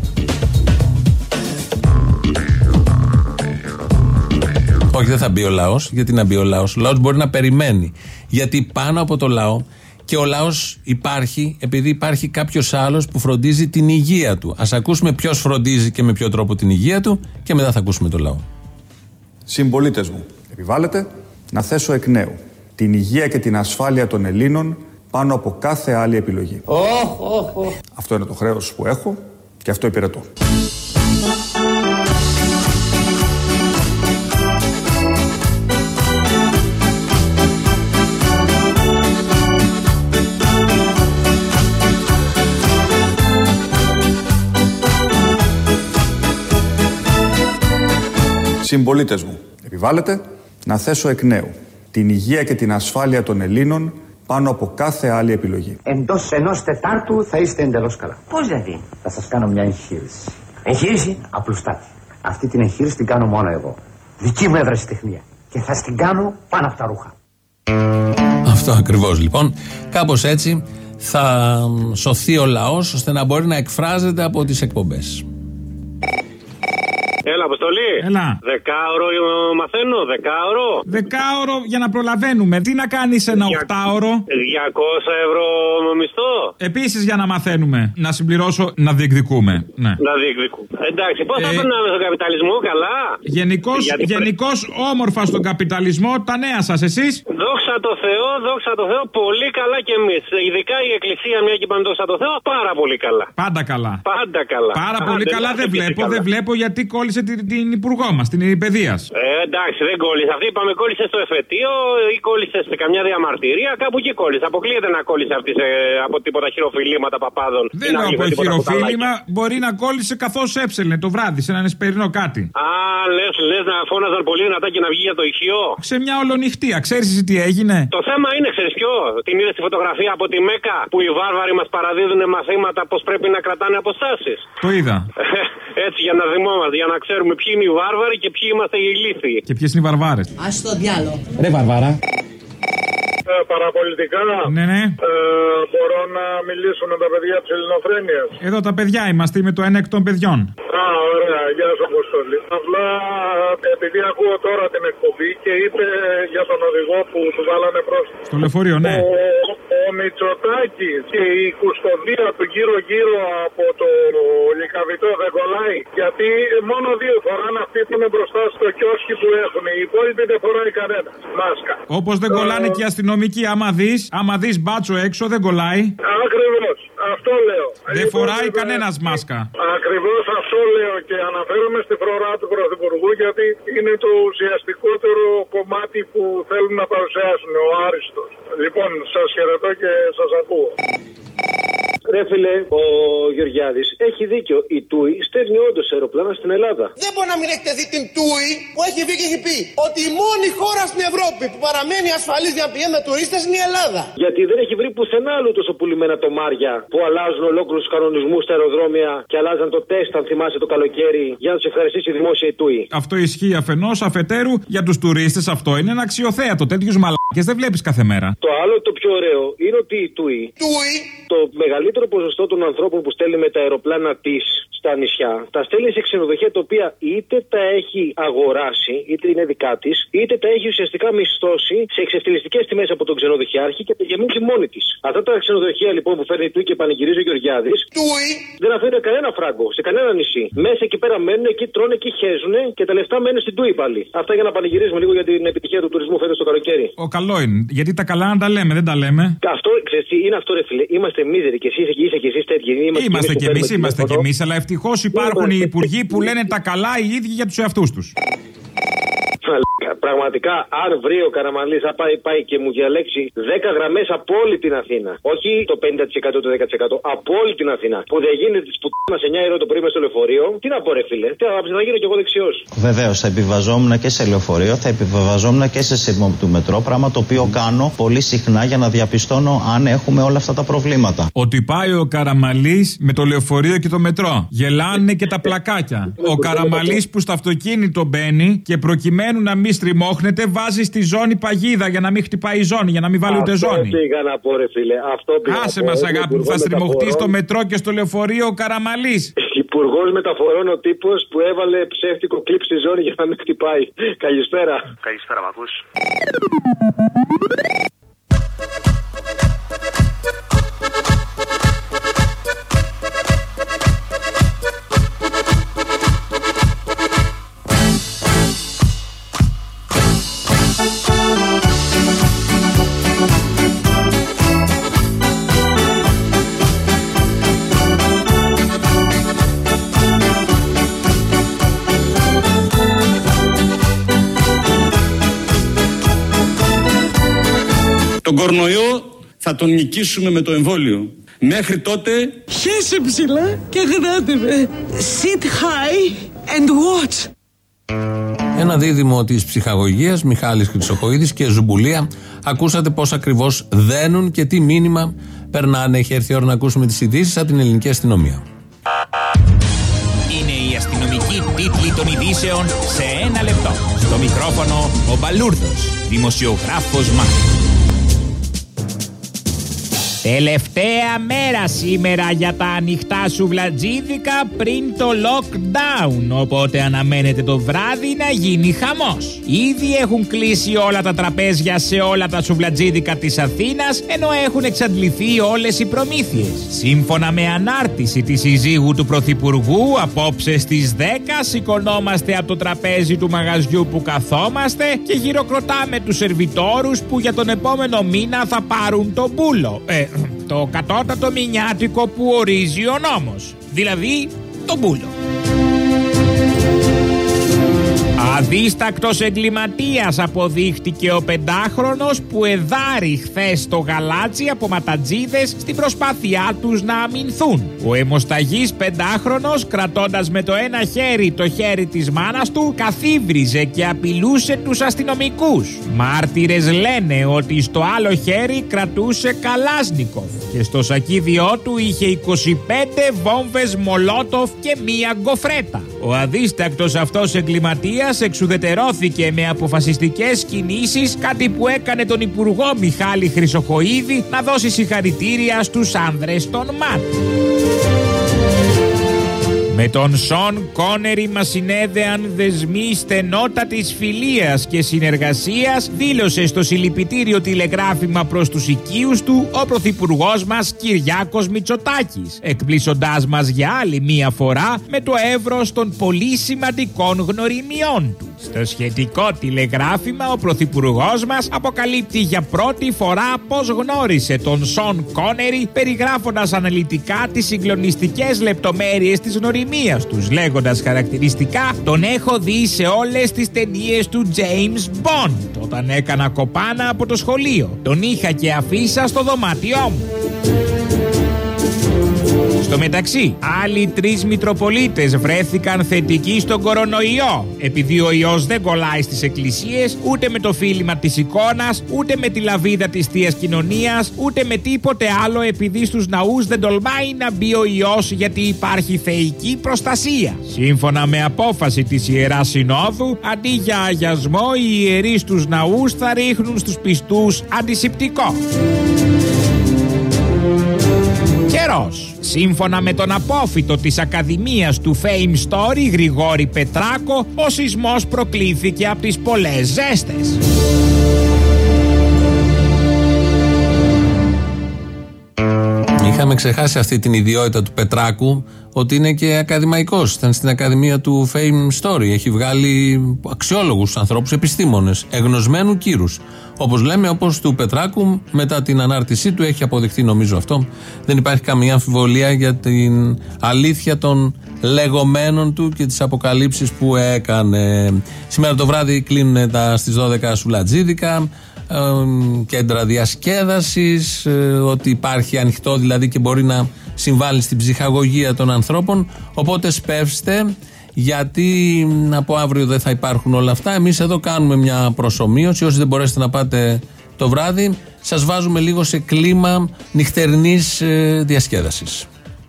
Όχι, δεν θα μπει ο λαός. Γιατί να μπει ο λαός? Ο λαός μπορεί να περιμένει. Γιατί πάνω από το λαό, και ο λαός υπάρχει επειδή υπάρχει κάποιος άλλος που φροντίζει την υγεία του. Ας ακούσουμε ποιος φροντίζει και με ποιο τρόπο την υγεία του και μετά θα ακούσουμε το λαό. Συμπολίτες μου, επιβάλλεται να θέσω εκ νέου την υγεία και την ασφάλεια των Ελλήνων πάνω από κάθε άλλη επιλογή. Αυτό είναι το χρέος που έχω και αυτό υπηρετώ. Συμπολίτες μου, επιβάλλεται να θέσω εκ νέου την υγεία και την ασφάλεια των Ελλήνων πάνω από κάθε άλλη επιλογή. Εντός ενός Τετάρτου θα είστε εντελώς καλά. Πώς δηλαδή? Θα σας κάνω μια εγχείρηση. Εγχείρηση? Απλουστάτη. Αυτή την εγχείρηση την κάνω μόνο εγώ. Δική μου ευρεσιτεχνία. Και θα την κάνω πάνω από τα ρούχα. Αυτό ακριβώς λοιπόν. Κάπως έτσι θα σωθεί ο λαός ώστε να μπορεί να εκφράζεται από τις εκπομπές. Έλα, Αποστολή. Έλα. Δεκάωρο μαθαίνω, δεκάωρο. Δεκάωρο για να προλαβαίνουμε. Τι να κάνεις ένα 8ωρο. 200 ευρώ μισθό. Επίσης για να μαθαίνουμε. Να συμπληρώσω να διεκδικούμε. Ναι. Να διεκδικούμε. Εντάξει, πώς θα περνάμε στον καπιταλισμό, καλά. Γενικώς όμορφα στον καπιταλισμό, τα νέα σας, εσείς. Δόξα τω Θεώ, πολύ καλά κι εμείς. Ειδικά η Εκκλησία, μια και είπαμε δόξα τω Θεώ, πάρα πολύ καλά. Πάντα καλά. Πάρα πολύ καλά δεν βλέπω γιατί κόλλησε την υπουργό μας, την παιδείας. Εντάξει, δεν κόλλησε. Αυτή είπαμε κόλλησε στο εφετείο ή κόλλησε σε καμιά διαμαρτυρία, κάπου εκεί κόλλησε. Αποκλείεται να κόλλησε αυτή από τίποτα χειροφιλήματα παπάδων. Δεν λέω από χειροφίλημα, μπορεί να κόλλησε καθώς έψελνε το βράδυ σε έναν εσπερινό κάτι. Α, λες να φώναζαν πολύ δυνατά και να βγει για το ηχείο. Σε μια ολονυχτία, ξέρεις εσύ τι έγινε. Το θέμα είναι, ξέρεις ποιο, την είδες τη φωτογραφία από τη Μέκα που οι βάρβαροι μας παραδίδουν μαθήματα πως πρέπει να κρατάνε αποστάσεις. Το είδα. Έτσι για να θυμόμαστε, για να ξέρουμε ποιοι είναι οι βάρβαροι και ποιοι είμαστε οι ηλίθιοι. Και ποιες είναι οι βαρβάρες. Ας το διάλογο. Ρε Βαρβάρα. Παραπολιτικά. Ναι. Μπορώ να μιλήσω με τα παιδιά της Ελληνοφρένειας. Εδώ τα παιδιά είμαστε, είμαι το 1 εκ των παιδιών. Α, ωραία, γεια σου Αποστολή. Απλά επειδή ακούω τώρα την εκπομπή και είπε για τον οδηγό που του βάλανε πρόστιμο. Στο λεωφορείο, ναι. Ο Μητσοτάκης και η κουστοδία του γύρω-γύρω από το Λυκαβητό δεν κολλάει. Γιατί μόνο 2 φοράνε αυτοί που είναι μπροστά στο κιόσκι που έχουν. Οι υπόλοιποι δεν φοράει κανένα. Μάσκα. Όπως δεν κολλάνε και οι αστυνομικοί, άμα δεις μπάτσο έξω δεν κολλάει. Ακριβώς. Αυτό λέω. Δεν φοράει κανένας μάσκα. Ακριβώς αυτό λέω και αναφέρομαι στη φρουρά του Πρωθυπουργού γιατί είναι το ουσιαστικότερο κομμάτι που θέλουν να παρουσιάσουν, ο άριστος. Λοιπόν, σας χαιρετώ και σας ακούω. Ρε φίλε, ο Γεωργιάδης έχει δίκιο. Η TUI στέλνει όντως αεροπλάνα στην Ελλάδα. Δεν μπορεί να μην έχετε δει την TUI που έχει βγει και έχει πει ότι η μόνη χώρα στην Ευρώπη που παραμένει ασφαλής για να πηγαίνουν τουρίστες είναι η Ελλάδα. Γιατί δεν έχει βρει πουθενά άλλου τόσο πουλημένα τομάρια που αλλάζουν ολόκληρους κανονισμούς στα αεροδρόμια και αλλάζαν το τεστ, αν θυμάσαι το καλοκαίρι, για να τους ευχαριστήσει η δημόσια η TUI. Αυτό ισχύει αφενός, αφετέρου για τους τουρίστες αυτό είναι ένα αξιοθέατο. Τέτοιους μαλάκες δεν βλέπεις κάθε μέρα. Το άλλο, το πιο ωραίο, είναι ότι η TUI, το μεγαλύτερο ποσοστό των ανθρώπων που στέλνει με τα αεροπλάνα της στα νησιά, τα στέλνει σε ξενοδοχεία τα οποία είτε τα έχει αγοράσει, είτε είναι δικά της, είτε τα έχει ουσιαστικά μισθώσει σε εξευτελιστικές τιμές από τον ξενοδοχειάρχη και τα γεμίζει μόνη της. Αυτά τα ξενοδοχεία λοιπόν που φέρνει η TUI και πανηγυρίζει ο Γεωργιάδης, δεν αφήνουν κανένα φράγκο σε κανένα νησί. Μέσα εκεί πέρα μένουν, εκεί τρώνε, εκεί χέζουν και τα λεφτά μένουν στην TUI πάλι. Αυτά για να πανηγυρίζουμε λίγο για την επιτυχία του τουρισμού φέτος το καλοκαίρι. Ο καλό είναι. Γιατί τα καλά να τα λέμε, δεν τα λέμε. Αυτό ξέρεις τι είναι αυτό, ρε φίλε. Είμαστε μίζεροι και εσύ είσαι και εσύ τέτοιοι. Είμαστε κι εμείς, αλλά ευτυχώς υπάρχουν οι υπουργοί που λένε τα καλά οι ίδιοι για τους εαυτούς τους. Πραγματικά, αν βρει ο Καραμανλής, θα πάει και μου διαλέξει 10 γραμμές από όλη την Αθήνα. Όχι το 50% το 10%. Από όλη την Αθήνα. Που δεν γίνεται τη πουτάνα σε 9 ώρα το πρωί μες στο λεωφορείο. Τι να πω, ρε φίλε. Τι θα γίνω κι εγώ δεξιός. Βεβαίως, θα επιβαζόμουν και σε λεωφορείο, θα επιβαζόμουν και σε σύρμο του μετρό. Πράγμα το οποίο κάνω πολύ συχνά για να διαπιστώνω αν έχουμε όλα αυτά τα προβλήματα. Ότι πάει ο Καραμανλής με το λεωφορείο και το μετρό. Γελάνε και τα πλακάκια. Ο Καραμανλής που στο αυτοκίνητο μπαίνει και προκειμένου να μην στριμώχνεται, βάζει στη ζώνη παγίδα για να μην χτυπάει η ζώνη, για να μην βάλει ούτε ζώνη. Άσε μας αγάπη μου, θα στριμωχτεί στο μετρό και στο λεωφορείο ο Καραμανλής. Υπουργός Μεταφορών ο τύπος που έβαλε ψεύτικο κλιπ στη ζώνη για να μην χτυπάει. Καλησπέρα. Καλησπέρα, μ' ακούς? Τον κορονοϊό θα τον νικήσουμε με το εμβόλιο. Μέχρι τότε... Χέσε ψηλά και γράτε με. Sit high and watch. Ένα δίδυμο της ψυχαγωγίας, Μιχάλης Χρυσοχοΐδης και Ζουμπουλία. Ακούσατε πώς ακριβώς δένουν και τι μήνυμα περνάνε. Έχει έρθει η ώρα να ακούσουμε τις ειδήσεις από την ελληνική αστυνομία. Είναι η αστυνομική τίτλη των ειδήσεων σε ένα λεπτό. Στο μικρόφωνο ο Μπαλούρδος, δημοσιογράφος Μάρκος. Τελευταία μέρα σήμερα για τα ανοιχτά σουβλατζίδικα πριν το lockdown, οπότε αναμένεται το βράδυ να γίνει χαμός. Ήδη έχουν κλείσει όλα τα τραπέζια σε όλα τα σουβλατζίδικα της Αθήνας, ενώ έχουν εξαντληθεί όλες οι προμήθειες. Σύμφωνα με ανάρτηση της συζύγου του Πρωθυπουργού, απόψε στις 10 σηκωνόμαστε από το τραπέζι του μαγαζιού που καθόμαστε και χειροκροτάμε τους σερβιτόρους που για τον επόμενο μήνα θα πάρουν το μπούλο. Το κατώτατο μηνιάτικο που ορίζει ο νόμος. Δηλαδή, το μπούλο. Αδίστακτος εγκληματίας αποδείχτηκε ο 5χρονος που εδάρει χθες το γαλάτσι από ματατζίδες στην προσπάθειά τους να αμυνθούν. Ο αιμοσταγής 5χρονος, κρατώντας με το ένα χέρι το χέρι της μάνας του, καθίβριζε και απειλούσε τους αστυνομικούς. Μάρτυρες λένε ότι στο άλλο χέρι κρατούσε καλάσνικοφ και στο σακίδιό του είχε 25 βόμβες μολότοφ και μία γκοφρέτα. Ο αδίστακτος αυτός εγκληματίας εξουδετερώθηκε με αποφασιστικές κινήσεις, κάτι που έκανε τον Υπουργό Μιχάλη Χρυσοχοΐδη να δώσει συγχαρητήρια στους άνδρες των ΜΑΤ. Με τον Σον Κόνερι μας συνέδεαν δεσμοί στενότατης φιλίας και συνεργασίας, δήλωσε στο συλληπιτήριο τηλεγράφημα προς τους οικείους του ο Πρωθυπουργός μας Κυριάκος Μητσοτάκης, εκπλήσοντάς μας για άλλη μία φορά με το εύρος των πολύ σημαντικών γνωριμιών του. Στο σχετικό τηλεγράφημα ο Πρωθυπουργός μας αποκαλύπτει για πρώτη φορά πως γνώρισε τον Σον Κόνερι, περιγράφοντας αναλυτικά τις συγκλονιστικές λεπτομέρειες της γνωριμίας τους, λέγοντας χαρακτηριστικά: τον έχω δει σε όλες τις ταινίες του James Bond όταν έκανα κοπάνα από το σχολείο. Τον είχα και αφήσα στο δωμάτιό μου. Στο μεταξύ, άλλοι 3 Μητροπολίτες βρέθηκαν θετικοί στον κορονοϊό, επειδή ο ιός δεν κολλάει στις εκκλησίες, ούτε με το φίλημα της εικόνας, ούτε με τη λαβίδα της Θείας Κοινωνίας, ούτε με τίποτε άλλο, επειδή στους ναούς δεν τολμάει να μπει ο ιός γιατί υπάρχει θεϊκή προστασία. Σύμφωνα με απόφαση της Ιεράς Συνόδου, αντί για αγιασμό, οι ιερείς στους ναούς θα ρίχνουν στους πιστούς αντισηπτικό. Καιρός. Σύμφωνα με τον απόφοιτο της Ακαδημίας του Fame Story, Γρηγόρη Πετράκο, ο σεισμός προκλήθηκε από τις πολλές ζέστες. Είχαμε ξεχάσει αυτή την ιδιότητα του Πετράκου, ότι είναι και ακαδημαϊκός. Ήταν στην Ακαδημία του Fame Story. Έχει βγάλει αξιόλογους ανθρώπους, επιστήμονες, εγνωσμένου κύρους. Όπως λέμε, όπως του Πετράκου, μετά την ανάρτησή του έχει αποδειχθεί, νομίζω αυτό. Δεν υπάρχει καμία αμφιβολία για την αλήθεια των λεγόμενων του και τις αποκαλύψεις που έκανε. Σήμερα το βράδυ κλείνουν στις 12 σουβλατζίδικα, κέντρα διασκέδασης, ότι υπάρχει ανοιχτό δηλαδή και μπορεί να συμβάλλει στην ψυχαγωγία των ανθρώπων. Οπότε σπεύστε, γιατί από αύριο δεν θα υπάρχουν όλα αυτά. Εμείς εδώ κάνουμε μια προσομοίωση. Όσοι δεν μπορέσετε να πάτε το βράδυ, σας βάζουμε λίγο σε κλίμα νυχτερινής διασκέδασης.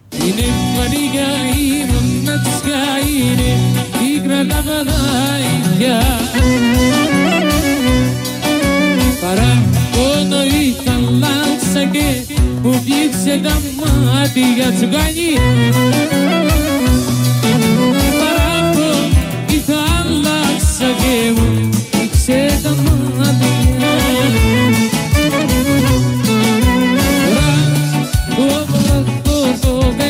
Που πιήξε τα μάτια τσουκάνι, παράπω η θάλασσα και μου πιήξε τα μάτια. Το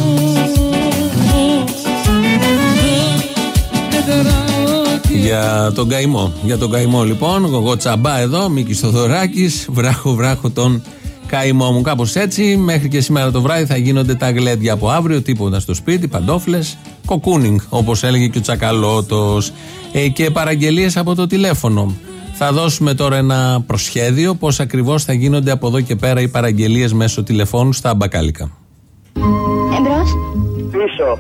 καημό. Για τον καημό λοιπόν, εγώ τσαμπά εδώ, Μίκης Θοδωράκης, βράχω τον καημό μου. Κάπως έτσι, μέχρι και σήμερα το βράδυ θα γίνονται τα γλέντια από αύριο, τίποτα στο σπίτι, παντόφλες, κοκούνινγκ, όπως έλεγε και ο Τσακαλώτος. Και παραγγελίες από το τηλέφωνο. Θα δώσουμε τώρα ένα προσχέδιο πώς ακριβώς θα γίνονται από εδώ και πέρα οι παραγγελίες μέσω τηλεφώνου στα μπακάλικα. Εμπρός. Πίσω.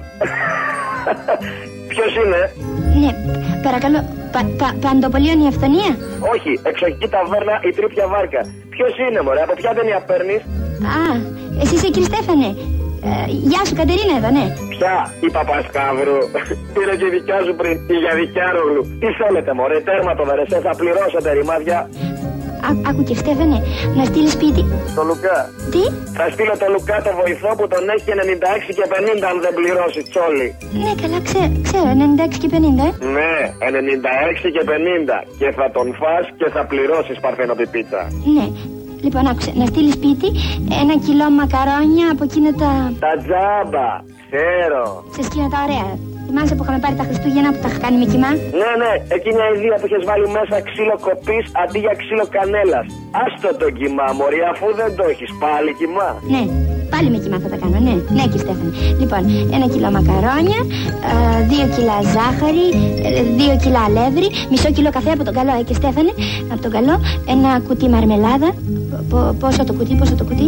Ποιος είναι? Ναι, παρακαλώ. Παντοπολίων η αυθονία? Όχι, εξοχική ταβέρνα η Τρίπια Βάρκα. Ποιος είναι, μωρέ, από ποια ταινία παίρνεις? Α, εσύ είσαι κύριε Στέφανε. Γεια σου, Κατερίνα εδώ, ναι. Ποια, η Παπασκάβρου? Πήρε και η δικιά σου πριν, η Γιαδικιάρογλου. Τι θέλετε, μωρέ, τέρμα το βερεσέ, θα πληρώσετε ρημάδια. Άκου κύριε Στέφανε, να στείλει σπίτι. Το Λουκά. Τι? Θα στείλω το Λουκά το βοηθό που τον έχει 96 και 50 αν δεν πληρώσει τσόλι. Ναι, καλά, ξέρω, 96 και 50, Ναι, 96 και 50. Και θα τον φας και θα πληρώσεις παρθενοπιπίτσα. Ναι. Λοιπόν, άκουσε, να στείλει σπίτι 1 κιλό μακαρόνια από εκείνα τα... Τα τζάμπα, ξέρω. Σε εκείνα τα ωραία. Θυμάσαι που είχαμε πάρει τα Χριστούγεννα που τα είχα κάνει με κοιμά? Ναι, εκείνη η ιδέα που είχες βάλει μέσα ξύλο κοπής αντί για ξύλο κανέλας. Άστο το κοιμά, μωρή, αφού δεν το έχεις πάλι κοιμά. Ναι, πάλι με κοιμά θα τα κάνω, ναι κύριε Στέφανε. Λοιπόν, 1 κιλό μακαρόνια, 2 κιλά ζάχαρη, 2 κιλά αλεύρι, μισό κιλό καφέ από τον καλό, κύριε Στέφανε, από τον καλό, ένα κουτί μαρμελάδα. Πόσο το κουτί?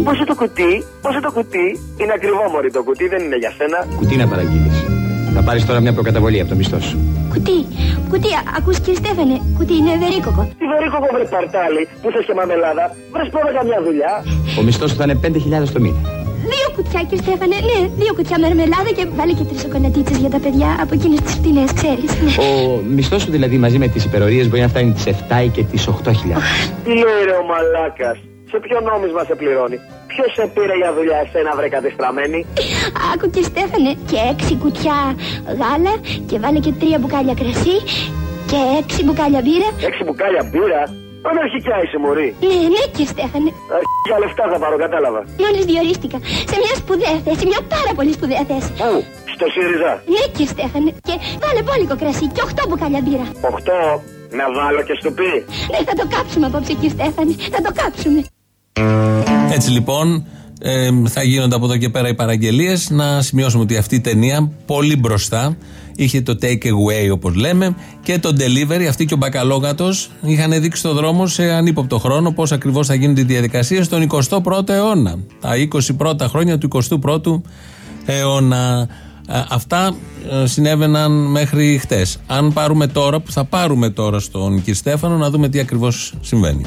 Πόσο το κουτί? Είναι ακριβό, μωρή, το κουτί δεν είναι για σένα. Κουτί να παραγγείλεις. Θα πάρεις τώρα μια προκαταβολή από το μισθό σου. Κουτί, ακούς κύριε Στέφανε, κουτί είναι βερίκοκο. Τι βερίκοκο, βρε παρτάλι, που θες και μαμελάδα, βρες πρώτα καμιά δουλειά. Ο μισθός σου θα είναι 5.000 το μήνα. 2 κουτιά κύριε Στέφανε, ναι, 2 κουτιά μαρμελάδα και βάλε και 3 σοκολατίτσες για τα παιδιά από εκείνες τις φτηνές, ξέρεις. Ο μισθός σου δηλαδή μαζί με τις υπερορίες μπορεί να φτάνει τις 7 και τις 8.000. Τι λέει ρε ο μαλάκας, σε ποιο νόμισμα σε πληρώνει? Ποιος σε πήρε για δουλειά εσένα, βρε κατεστραμμένη? Άκου και Στέφανε, και 6 κουτιά γάλα και βάλε και 3 μπουκάλια κρασί και 6 μπουκάλια μπύρα. 6 μπουκάλια μπύρα? Αναρχικά είσαι, μωρή. Ναι και Στέφανε. Αρχικά λεφτά θα πάρω, κατάλαβα. Μόλις διορίστηκα σε μια σπουδαία θέση, μια πάρα πολύ σπουδαία θέση. Πού? Στο ΣΥΡΙΖΑ? Ναι και Στέφανε, και βάλε μπόλικο κρασί και 8 μπουκάλια μπύρα. 8? Να βάλω και στουπί? Ναι, θα το κάψουμε απόψε κύριε Στέφανε, θα το κάψουμε. Έτσι λοιπόν θα γίνονται από εδώ και πέρα οι παραγγελίες. Να σημειώσουμε ότι αυτή η ταινία πολύ μπροστά είχε το take away όπως λέμε και το delivery. Αυτή και ο Μπακαλόγατος είχαν δείξει το δρόμο σε ανύποπτο χρόνο πώς ακριβώς θα γίνονται οι διαδικασίες στον 21ο αιώνα. Τα 20 πρώτα χρόνια του 21ου αιώνα. Αυτά συνέβαιναν μέχρι χτες. Αν πάρουμε τώρα, που θα πάρουμε τώρα στον κ. Στέφανο, να δούμε τι ακριβώς συμβαίνει.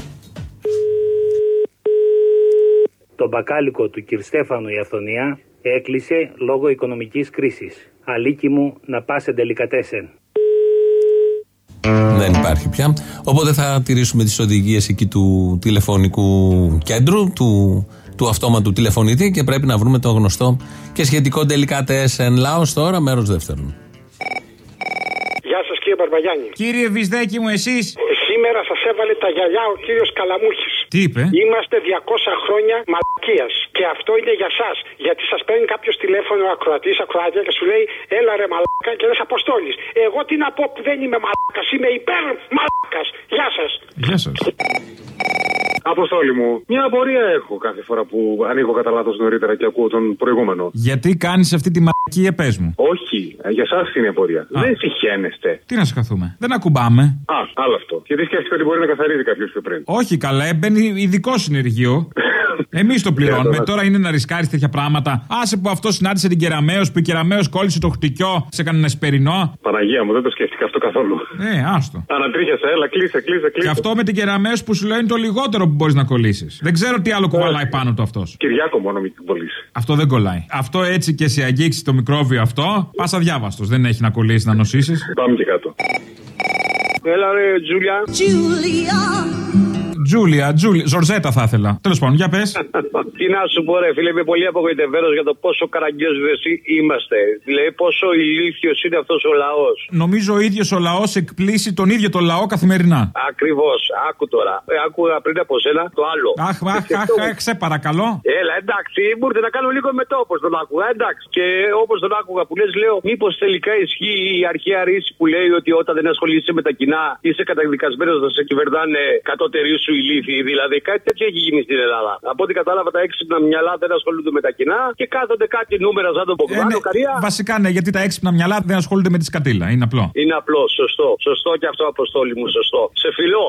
Το μπακάλικο του κ. Στέφανου η αυθονία έκλεισε λόγω οικονομικής κρίσης. Αλίκη μου να πας σε ντελικατέσεν. Δεν υπάρχει πια. Οπότε θα τηρήσουμε τις οδηγίες εκεί του τηλεφωνικού κέντρου, του αυτόματου τηλεφωνητή και πρέπει να βρούμε το γνωστό και σχετικό ντελικατέσεν. Λάος τώρα, μέρος δεύτερον. Γεια σας κύριε Μπαρμπαγιάννη. Κύριε Βυσδέκη μου, εσείς. Σήμερα σας έβαλε τα γυαλιά ο κύριος Καλαμούχης. Τι είπε? Είμαστε 200 χρόνια μαλακίας. Και αυτό είναι για σας. Γιατί σας παίρνει κάποιος τηλέφωνο ακροατής, ακροάτια και σου λέει έλα ρε μαλάκα και λες Αποστόλης. Εγώ τι να πω που δεν είμαι μαλάκας, είμαι υπέρ μαλάκας. Γεια σας. Γεια σας. Αποστόλη μου, μια απορία έχω κάθε φορά που ανοίγω κατά λάθος νωρίτερα και ακούω τον προηγούμενο. Γιατί κάνεις αυτή τη μαλακία, πες μου? Όχι, για εσάς είναι η απορία. Δεν συχαίνεστε. Τι να συγχαθούμε? Δεν ακουμπάμε. Άλλο αυτό. Γιατί σκέφτηκα ότι μπορεί να καθαρίζει κάποιος πιο πριν. Όχι, καλά, μπαίνει ειδικό συνεργείο. Εμείς το πληρώνουμε. Τώρα είναι να ρισκάρεις τέτοια πράγματα. Άσε που αυτό συνάντησε την Κεραμέως, που η Κεραμέως κόλλησε το χτυκιό, σε έκανε ένα σπερινό. Παναγία μου, δεν το σκέφτηκα αυτό καθόλου. Άστο. Ανατρίχιασα, έλα, κλείσε. Και αυτό με την Κεραμέως που σου λέει είναι το λιγότερο που μπορείς να κολλήσεις. Δεν ξέρω τι άλλο κουβαλάει πάνω του αυτός. Κυριάκο μόνο μην κολλήσει. Αυτό δεν κολλάει. Αυτό έτσι και σε αγγίξει το μικρόβιο αυτό, πας αδιάβαστος. Δεν έχει να κολλήσει να νοσήσεις. Πάμε και κάτω. Έλα ρε Τζούλια. Τζούλια, Ζορζέτα θα ήθελα. Τέλος πάντων, για πες. Τι να σου πω, ρε φίλε, είμαι πολύ απογοητευμένος για το πόσο καραγκιόζιδες είμαστε. Δηλαδή, πόσο ηλίθιος είναι αυτός ο λαός. Νομίζω ο ίδιος ο λαός εκπλήσει τον ίδιο το λαό καθημερινά. Ακριβώς, άκου τώρα. Άκουγα πριν από σένα το άλλο. Αχ, σε παρακαλώ. Έλα, εντάξει, μπορείτε να κάνω λίγο μετά όπως τον άκουγα, εντάξει. Και όπως τον άκουγα που λες, λέω, μήπως τελικά ισχύει η αρχαία ρίση που λέει ότι όταν δεν ασχολείσαι με τα κοινά είσαι καταδικασμένος να σε κυβερνάνε κατώτεροι σου σου ηλίθιοι, δηλαδή κάτι τέτοιο έχει γίνει στην Ελλάδα. Από ό,τι κατάλαβα, τα έξυπνα μυαλά δεν ασχολούνται με τα κοινά και κάθονται κάτι νούμερα σαν τον Ποκμάνο. Βασικά ναι, γιατί τα έξυπνα μυαλά δεν ασχολούνται με τη σκατήλα. Είναι απλό. Είναι απλό, σωστό. Σωστό και αυτό, Αποστόλη μου, σωστό. Σε φιλό.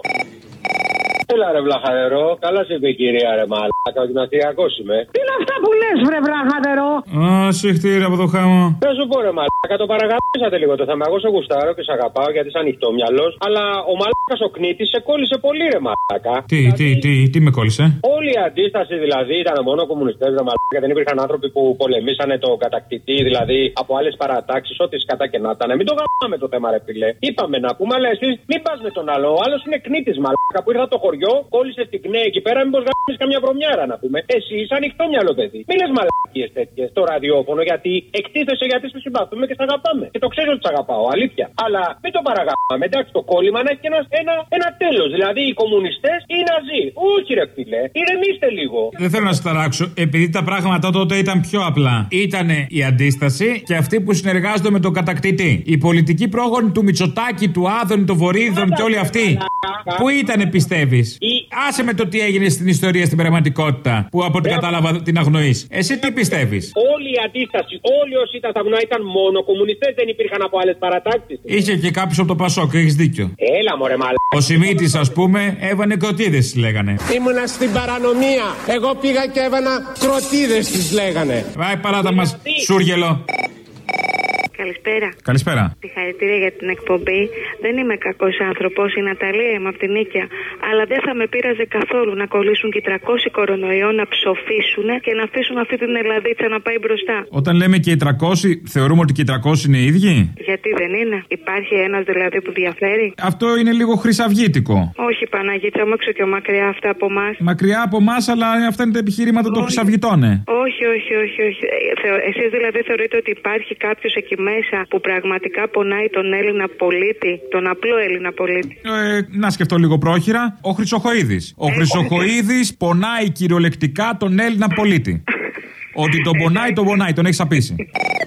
Έλα ρε βλαχαδερό, καλά σε είπε η κυρία ρε μαλάκα, ο γυμναστηριακός είμαι. Τι είναι αυτά που λες βρε βλαχαδερό? Α, συχτήρα από το χάμο. Δεν σου πω ρε μαλάκα, το παραγαπήσατε λίγο το θέμα. Εγώ σε γουστάρω και σε αγαπάω γιατί είσαι ανοιχτό μυαλός. Αλλά ο μαλάκας ο Κνήτης σε κόλλησε πολύ ρε μαλάκα. Τι με κόλλησε? Όλη η αντίσταση δηλαδή ήταν μόνο κομμουνιστές ρε μαλάκα. Δεν υπήρχαν άνθρωποι που πολεμήσανε τον κατακτητή δηλαδή από άλλες παρατάξεις, ό,τι σκατά και να ήταν. Μην το γαμάμε το θέμα ρε φίλε. Είπαμε να πούμε, αλλά εσείς μην πας με τον άλλο. Ο άλλος είναι Κνήτης μαλάκα που ήρθα το χωριό, κόλλησε στην ΚΝΕ εκεί πέρα, μήπως γάμεις καμιά βρωμιάρα να πούμε. Εσύ είσαι ανοιχτό μυαλό παιδί. Μην λες μαλακίες τέτοιες στο ραδιόφωνο γιατί εκτίθεσαι γιατί σε συμπαθούμε και σε αγαπάμε. Και το ξέρω ότι σε αγαπάω, αλήθεια. Αλλά μην το παραγαπάμε. Εντάξει, το κόλλημα να έχει ένα τέλος. Δηλαδή οι κομμουνιστές ή οι ναζί. Όχι ρε φίλε, ηρεμήστε λίγο. Δεν θέλω να σας ταράξω, επειδή τα πράγματα τότε ήταν πιο απλά. Ήτανε η αντίσταση και αυτοί που συνεργάζονται με τον κατακτητή. Οι πολιτικοί πρόγονοι του Μητσοτάκη, του Άδωνη, του Βορύδων και όλοι αυτοί. Πού ήτανε πιστεύεις? Άσε με το τι έγινε στην ιστορία, στην πραγματικότητα, που από ό,τι κατάλαβα την αγνοείς. Εσύ τι πιστεύεις? Όλη η αντίσταση, όλοι όσοι ήταν στα βουνά ήταν μόνο κομμουνιστές, δεν υπήρχαν από άλλες παρατάξεις. Είχε και κάποιος από το Πασόκ, έχεις δίκιο. Έλα μωρέ μαλάκα. Ο Σιμίτης, ας πούμε, έβανε κροτίδες, λέγανε. Ήμουνα στην παρανομία. Εγώ πήγα και έβανα κροτίδες, τις λέγανε. Βάει παράτα μας, σούργελο. Καλησπέρα. Καλησπέρα. Συγχαρητήρια για την εκπομπή. Δεν είμαι κακός άνθρωπος, η Ναταλία είμαι από την Νίκαια. Αλλά δεν θα με πείραζε καθόλου να κολλήσουν και 300 κορονοϊό, να ψοφήσουν και να αφήσουν αυτή την Ελλαδίτσα να πάει μπροστά. Όταν λέμε και οι 300, θεωρούμε ότι και οι 300 είναι οι ίδιοι. Γιατί δεν είναι? Υπάρχει ένας δηλαδή που διαφέρει. Αυτό είναι λίγο χρυσαυγίτικο. Όχι, Παναγίτσα μου, έξω και μακριά αυτά από εμά. Μακριά από εμά, αλλά αυτά είναι τα επιχειρήματα των χρυσαυγητών, ναι. Όχι. Εσείς δηλαδή θεωρείτε ότι υπάρχει κάποιος εκεί μέσα που πραγματικά πονάει τον Έλληνα πολίτη, τον απλό Έλληνα πολίτη? Να σκεφτώ λίγο πρόχειρα. Ο Χρυσοχοΐδης. Ο Χρυσοχοΐδης πονάει κυριολεκτικά τον Έλληνα πολίτη. Ότι τον πονάει, τον έχει σαπίσει.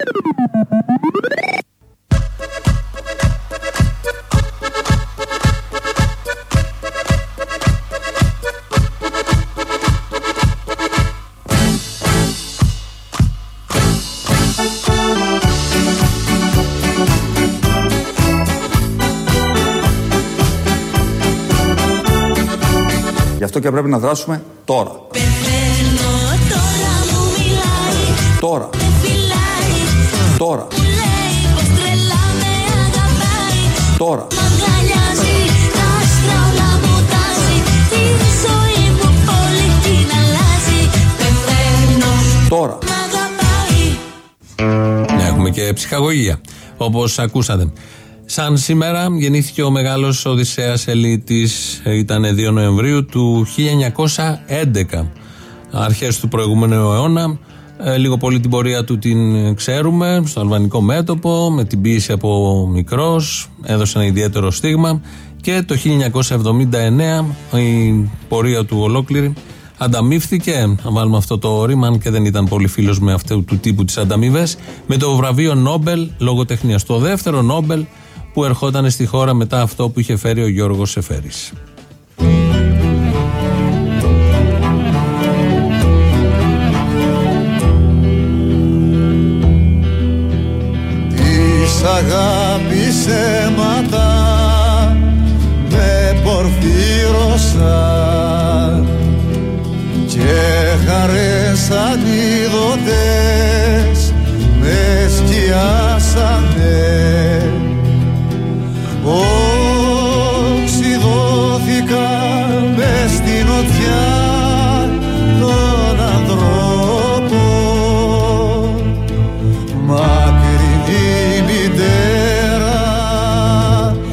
Γι' αυτό και πρέπει να δράσουμε τώρα. Τώρα. Τώρα. Τώρα. Τώρα. Έχουμε και ψυχαγωγία, όπως ακούσατε. Σαν σήμερα γεννήθηκε ο μεγάλος Οδυσσέας Ελίτης, ήταν 2 Νοεμβρίου του 1911, αρχές του προηγούμενου αιώνα. Λίγο πολύ την πορεία του την ξέρουμε, στο αλβανικό μέτωπο, με την ποίηση από μικρός, έδωσε ένα ιδιαίτερο στίγμα και το 1979 η πορεία του ολόκληρη ανταμείφθηκε, να βάλουμε αυτό το ρήμα, αν και δεν ήταν πολύ φίλος με αυτού του τύπου τις ανταμοιβές, με το βραβείο Νόμπελ λογοτεχνίας, το δεύτερο Νόμπελ που ερχόταν στη χώρα μετά αυτό που είχε φέρει ο Γιώργος Σεφέρης. Της αγάπης αίματα με πορφύρωσαν και χαρές αντίδοτες με σκιάσανε. Οξυδώθηκα μες στην νοτιά των ανθρώπων, μακρινή μητέρα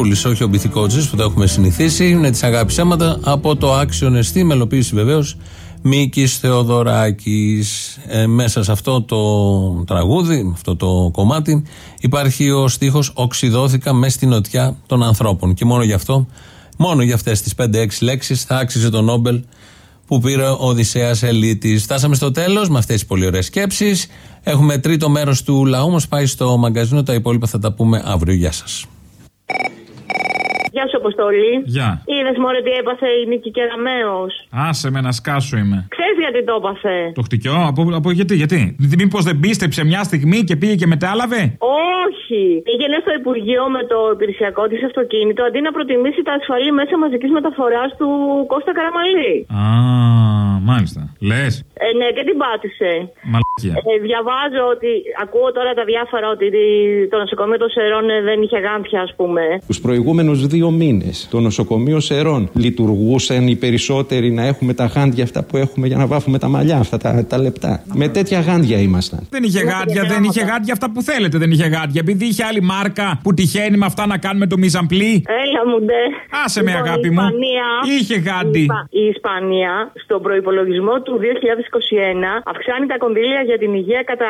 Μαυρούλης, όχι ο Μπιθικότσης που το έχουμε συνηθίσει. Είναι της αγάπης αίματα από το άξιον εστί, μελοποίηση βεβαίως Μίκης Θεοδωράκης. Μέσα σε αυτό το τραγούδι, αυτό το κομμάτι, υπάρχει ο στίχος «Οξυδώθηκα μες στην νοτιά των ανθρώπων». Και μόνο γι' αυτό, μόνο για αυτές τις 5-6 λέξεις θα άξιζε το Νόμπελ που πήρε ο Οδυσσέας Ελίτης. Φτάσαμε στο τέλος με αυτές τις πολύ ωραίες σκέψεις. Έχουμε τρίτο μέρος του λαού μας πάει στο μαγκαζίνο. Τα υπόλοιπα θα τα πούμε αύριο. Γεια σας. Γεια σου, Αποστόλη. Γεια. Είδες μωρέ τι έπαθε η Νίκη Κεραμέως. Άσε με να σκάσω είμαι. Ξέρεις γιατί το έπαθε? Το χτυκιό, από γιατί. Μήπως δεν πίστεψε μια στιγμή και πήγε και μετάλαβε? Όχι. Πήγαινε στο Υπουργείο με το υπηρεσιακό της αυτοκίνητο αντί να προτιμήσει τα ασφαλή μέσα μαζικής μεταφοράς του Κώστα Καραμαλή. Α, μάλιστα. Λες? Ναι, και την πάτησε. Μαλακία. Διαβάζω ότι, ακούω τώρα τα διάφορα ότι το νοσοκομείο των Σερών δεν είχε γάντια, ας πούμε. Τους προηγούμενους 2 μήνες το νοσοκομείο Σερών λειτουργούσαν οι περισσότεροι να έχουμε τα γάντια αυτά που έχουμε για να βάφουμε τα μαλλιά, αυτά τα λεπτά. Με τέτοια γάντια ήμασταν. Δεν είχε γάντια αυτά που θέλετε, δεν είχε γάντια. Επειδή είχε άλλη μάρκα που τυχαίνει με αυτά να κάνουμε το μιζαμπλί. Έλα μου ντε. Άσε με αγάπη μου. Είχε γάντι. Η Ισπανία στον προϋπολογισμό του 2021 αυξάνει τα κονδύλια για την υγεία κατά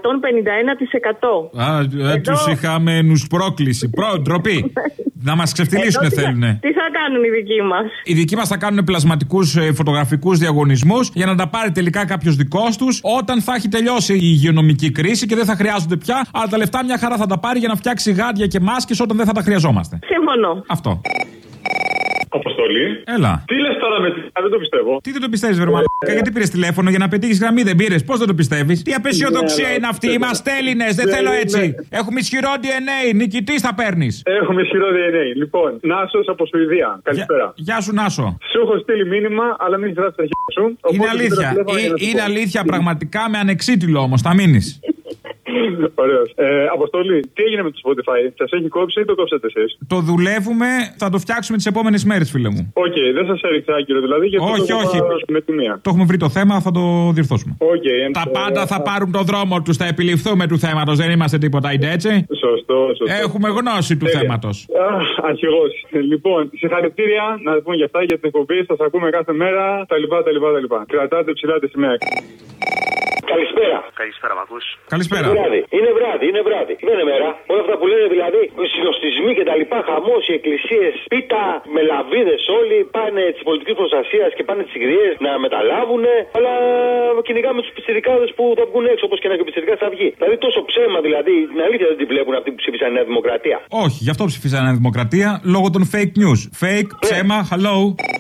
151%. Τους είχαμενους πρόκληση. Ντροπή. Να μας ξεφτυλίσουνε θέλουνε. Τι θα κάνουν οι δικοί μας? Οι δικοί μας θα κάνουν πλασματικούς φωτογραφικούς διαγωνισμούς για να τα πάρει τελικά κάποιος δικός τους όταν θα έχει τελειώσει η υγειονομική κρίση και δεν θα χρειάζονται πια. Αλλά τα λεφτά μια χαρά θα τα πάρει για να φτιάξει γάντια και μάσκες όταν δεν θα τα χρειαζόμαστε. Συμφωνώ. Αυτό. Αποστολή. Έλα. Τι λες τώρα με δεν το πιστεύω. Τι δεν το πιστεύεις, Βερμαλάκα? Γιατί πήρες τηλέφωνο για να πετύχεις γραμμή, δεν πήρες? Πώς δεν το πιστεύεις? Τι απεσιοδοξία είναι αυτή? Είμαστε Έλληνες, δεν θέλω έτσι. Έχουμε ισχυρό DNA, νικητής θα παίρνεις. Έχουμε ισχυρό DNA. Λοιπόν, Νάσος από Σουηδία. Καλησπέρα. Γεια σου, Νάσο. Σου έχω στείλει μήνυμα, αλλά μην γράψεις τα χέρια σου. Είναι αλήθεια. Είναι αλήθεια πραγματικά με ανεξίτηλο όμως, θα μείνεις. Ωραίος. Αποστολή, τι έγινε με το Spotify? Σας έχει κόψει ή το κόψετε εσείς? Το δουλεύουμε, θα το φτιάξουμε τις επόμενες μέρες, φίλε μου. Οκ, δεν σας έριξα άκυρο δηλαδή. Όχι. Με τη μία. Το έχουμε βρει το θέμα, θα το διορθώσουμε. Τα πάντα θα πάρουν το δρόμο τους, θα επιληφθούμε του θέματος. Δεν είμαστε τίποτα έτσι. Σωστό. Έχουμε γνώση του θέματος. Αρχηγός. Λοιπόν, συγχαρητήρια να πούμε για αυτά, για την εκπομπή. Σας ακούμε κάθε μέρα. Τα λοιπά. Κρατάτε ψηλά τη σημαία. Καλησπέρα. Καλησπέρα, μ' ακούς? Καλησπέρα. Είναι βράδυ. Δεν είναι μέρα. Όλα αυτά που λένε δηλαδή, οι συνοστισμοί και τα λοιπά, χαμός, οι εκκλησίες, πίτα, μελαβίδες όλοι πάνε τη πολιτική προστασία και πάνε τις συγκριές να μεταλάβουν. Αλλά κυνηγάμε τους πιτσιρικάδες που θα βγουν έξω, όπως και να και ο πιτσιρικάς θα βγει. Δηλαδή τόσο ψέμα, δηλαδή την αλήθεια δεν την βλέπουν αυτοί που ψήφισαν Νέα Δημοκρατία. Όχι, γι' αυτό ψήφισαν Νέα Δημοκρατία λόγω των fake news. Fake, ψέμα, hello.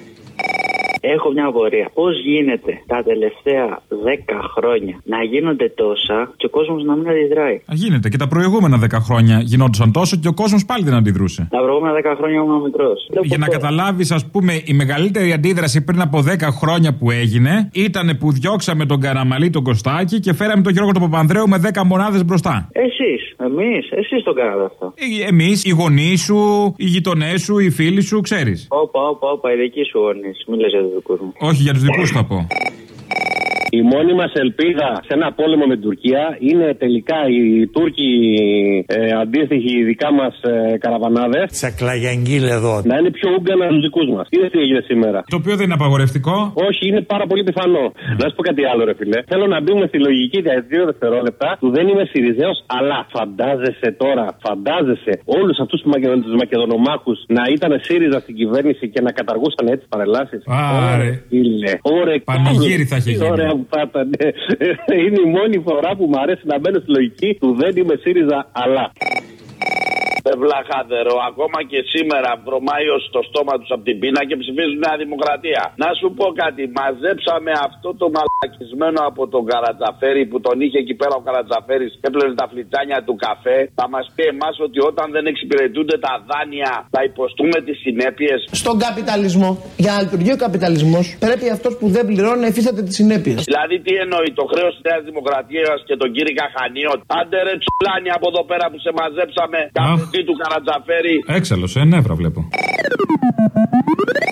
Έχω μια απορία. Πώς γίνεται τα τελευταία 10 χρόνια να γίνονται τόσα και ο κόσμος να μην αντιδράει? Γίνεται. Και τα προηγούμενα 10 χρόνια γινόντουσαν τόσο και ο κόσμος πάλι δεν αντιδρούσε. Τα προηγούμενα 10 χρόνια ήμουν μικρός. Για να καταλάβεις, ας πούμε, η μεγαλύτερη αντίδραση πριν από 10 χρόνια που έγινε ήταν που διώξαμε τον Καραμαλή τον Κωστάκη και φέραμε τον Γιώργο τον Παπανδρέου με 10 μονάδες μπροστά. Εσείς το κάνατε αυτό. Εμείς, οι γονείς σου, οι γειτονές σου, οι φίλοι σου, ξέρεις. Όπα, οι δικοί σου γονείς. Μην λες για τους δικούς μου. Όχι, για τους δικούς θα πω. Η μόνη μας ελπίδα σε ένα πόλεμο με την Τουρκία είναι τελικά οι Τούρκοι αντίστοιχοι, οι δικά μας καραβανάδες. Τσακλαγιαγγίλ εδώ. Να είναι πιο ούγκανα από τους δικούς μας. Είδες τι έγινε σήμερα? Το οποίο δεν είναι απαγορευτικό. Όχι, είναι πάρα πολύ πιθανό. Να σου πω κάτι άλλο, ρε φιλέ. Θέλω να μπούμε στη λογική για 2 δευτερόλεπτα του δεν είμαι Συριζέος, αλλά φαντάζεσαι τώρα, όλους αυτούς τους Μακεδονομάχους να ήταν ΣΥΡΙΖΑ στην κυβέρνηση και να καταργούσαν έτσι παρελάσεις. Ωραία. Πανηγύρι θα είχε γίνει. Είναι η μόνη φορά που μου αρέσει να μπαίνω στη λογική του δεν είμαι ΣΥΡΙΖΑ, αλλά. Βλαχάδερο, ακόμα και σήμερα βρωμάει στο στόμα τους από την πείνα και ψηφίζουν Νέα Δημοκρατία. Να σου πω κάτι, μαζέψαμε αυτό το μαλακισμένο από τον Καρατζαφέρη που τον είχε εκεί πέρα ο Καρατζαφέρης και έπλαινε τα φλιτζάνια του καφέ. Θα μας πει εμάς ότι όταν δεν εξυπηρετούνται τα δάνεια θα υποστούμε τις συνέπειες. Στον καπιταλισμό, για να λειτουργεί ο καπιταλισμός, πρέπει αυτός που δεν πληρώνει να υφίσταται τις συνέπειες. Δηλαδή τι εννοεί, το χρέος της Νέας Δημοκρατίας και τον κύριο Καχανίο? Άντε ρε τσουλάνι από εδώ πέρα που σε μαζέψαμε. Του Καρατζαφέρη. Έξαλλος, νεύρα βλέπω.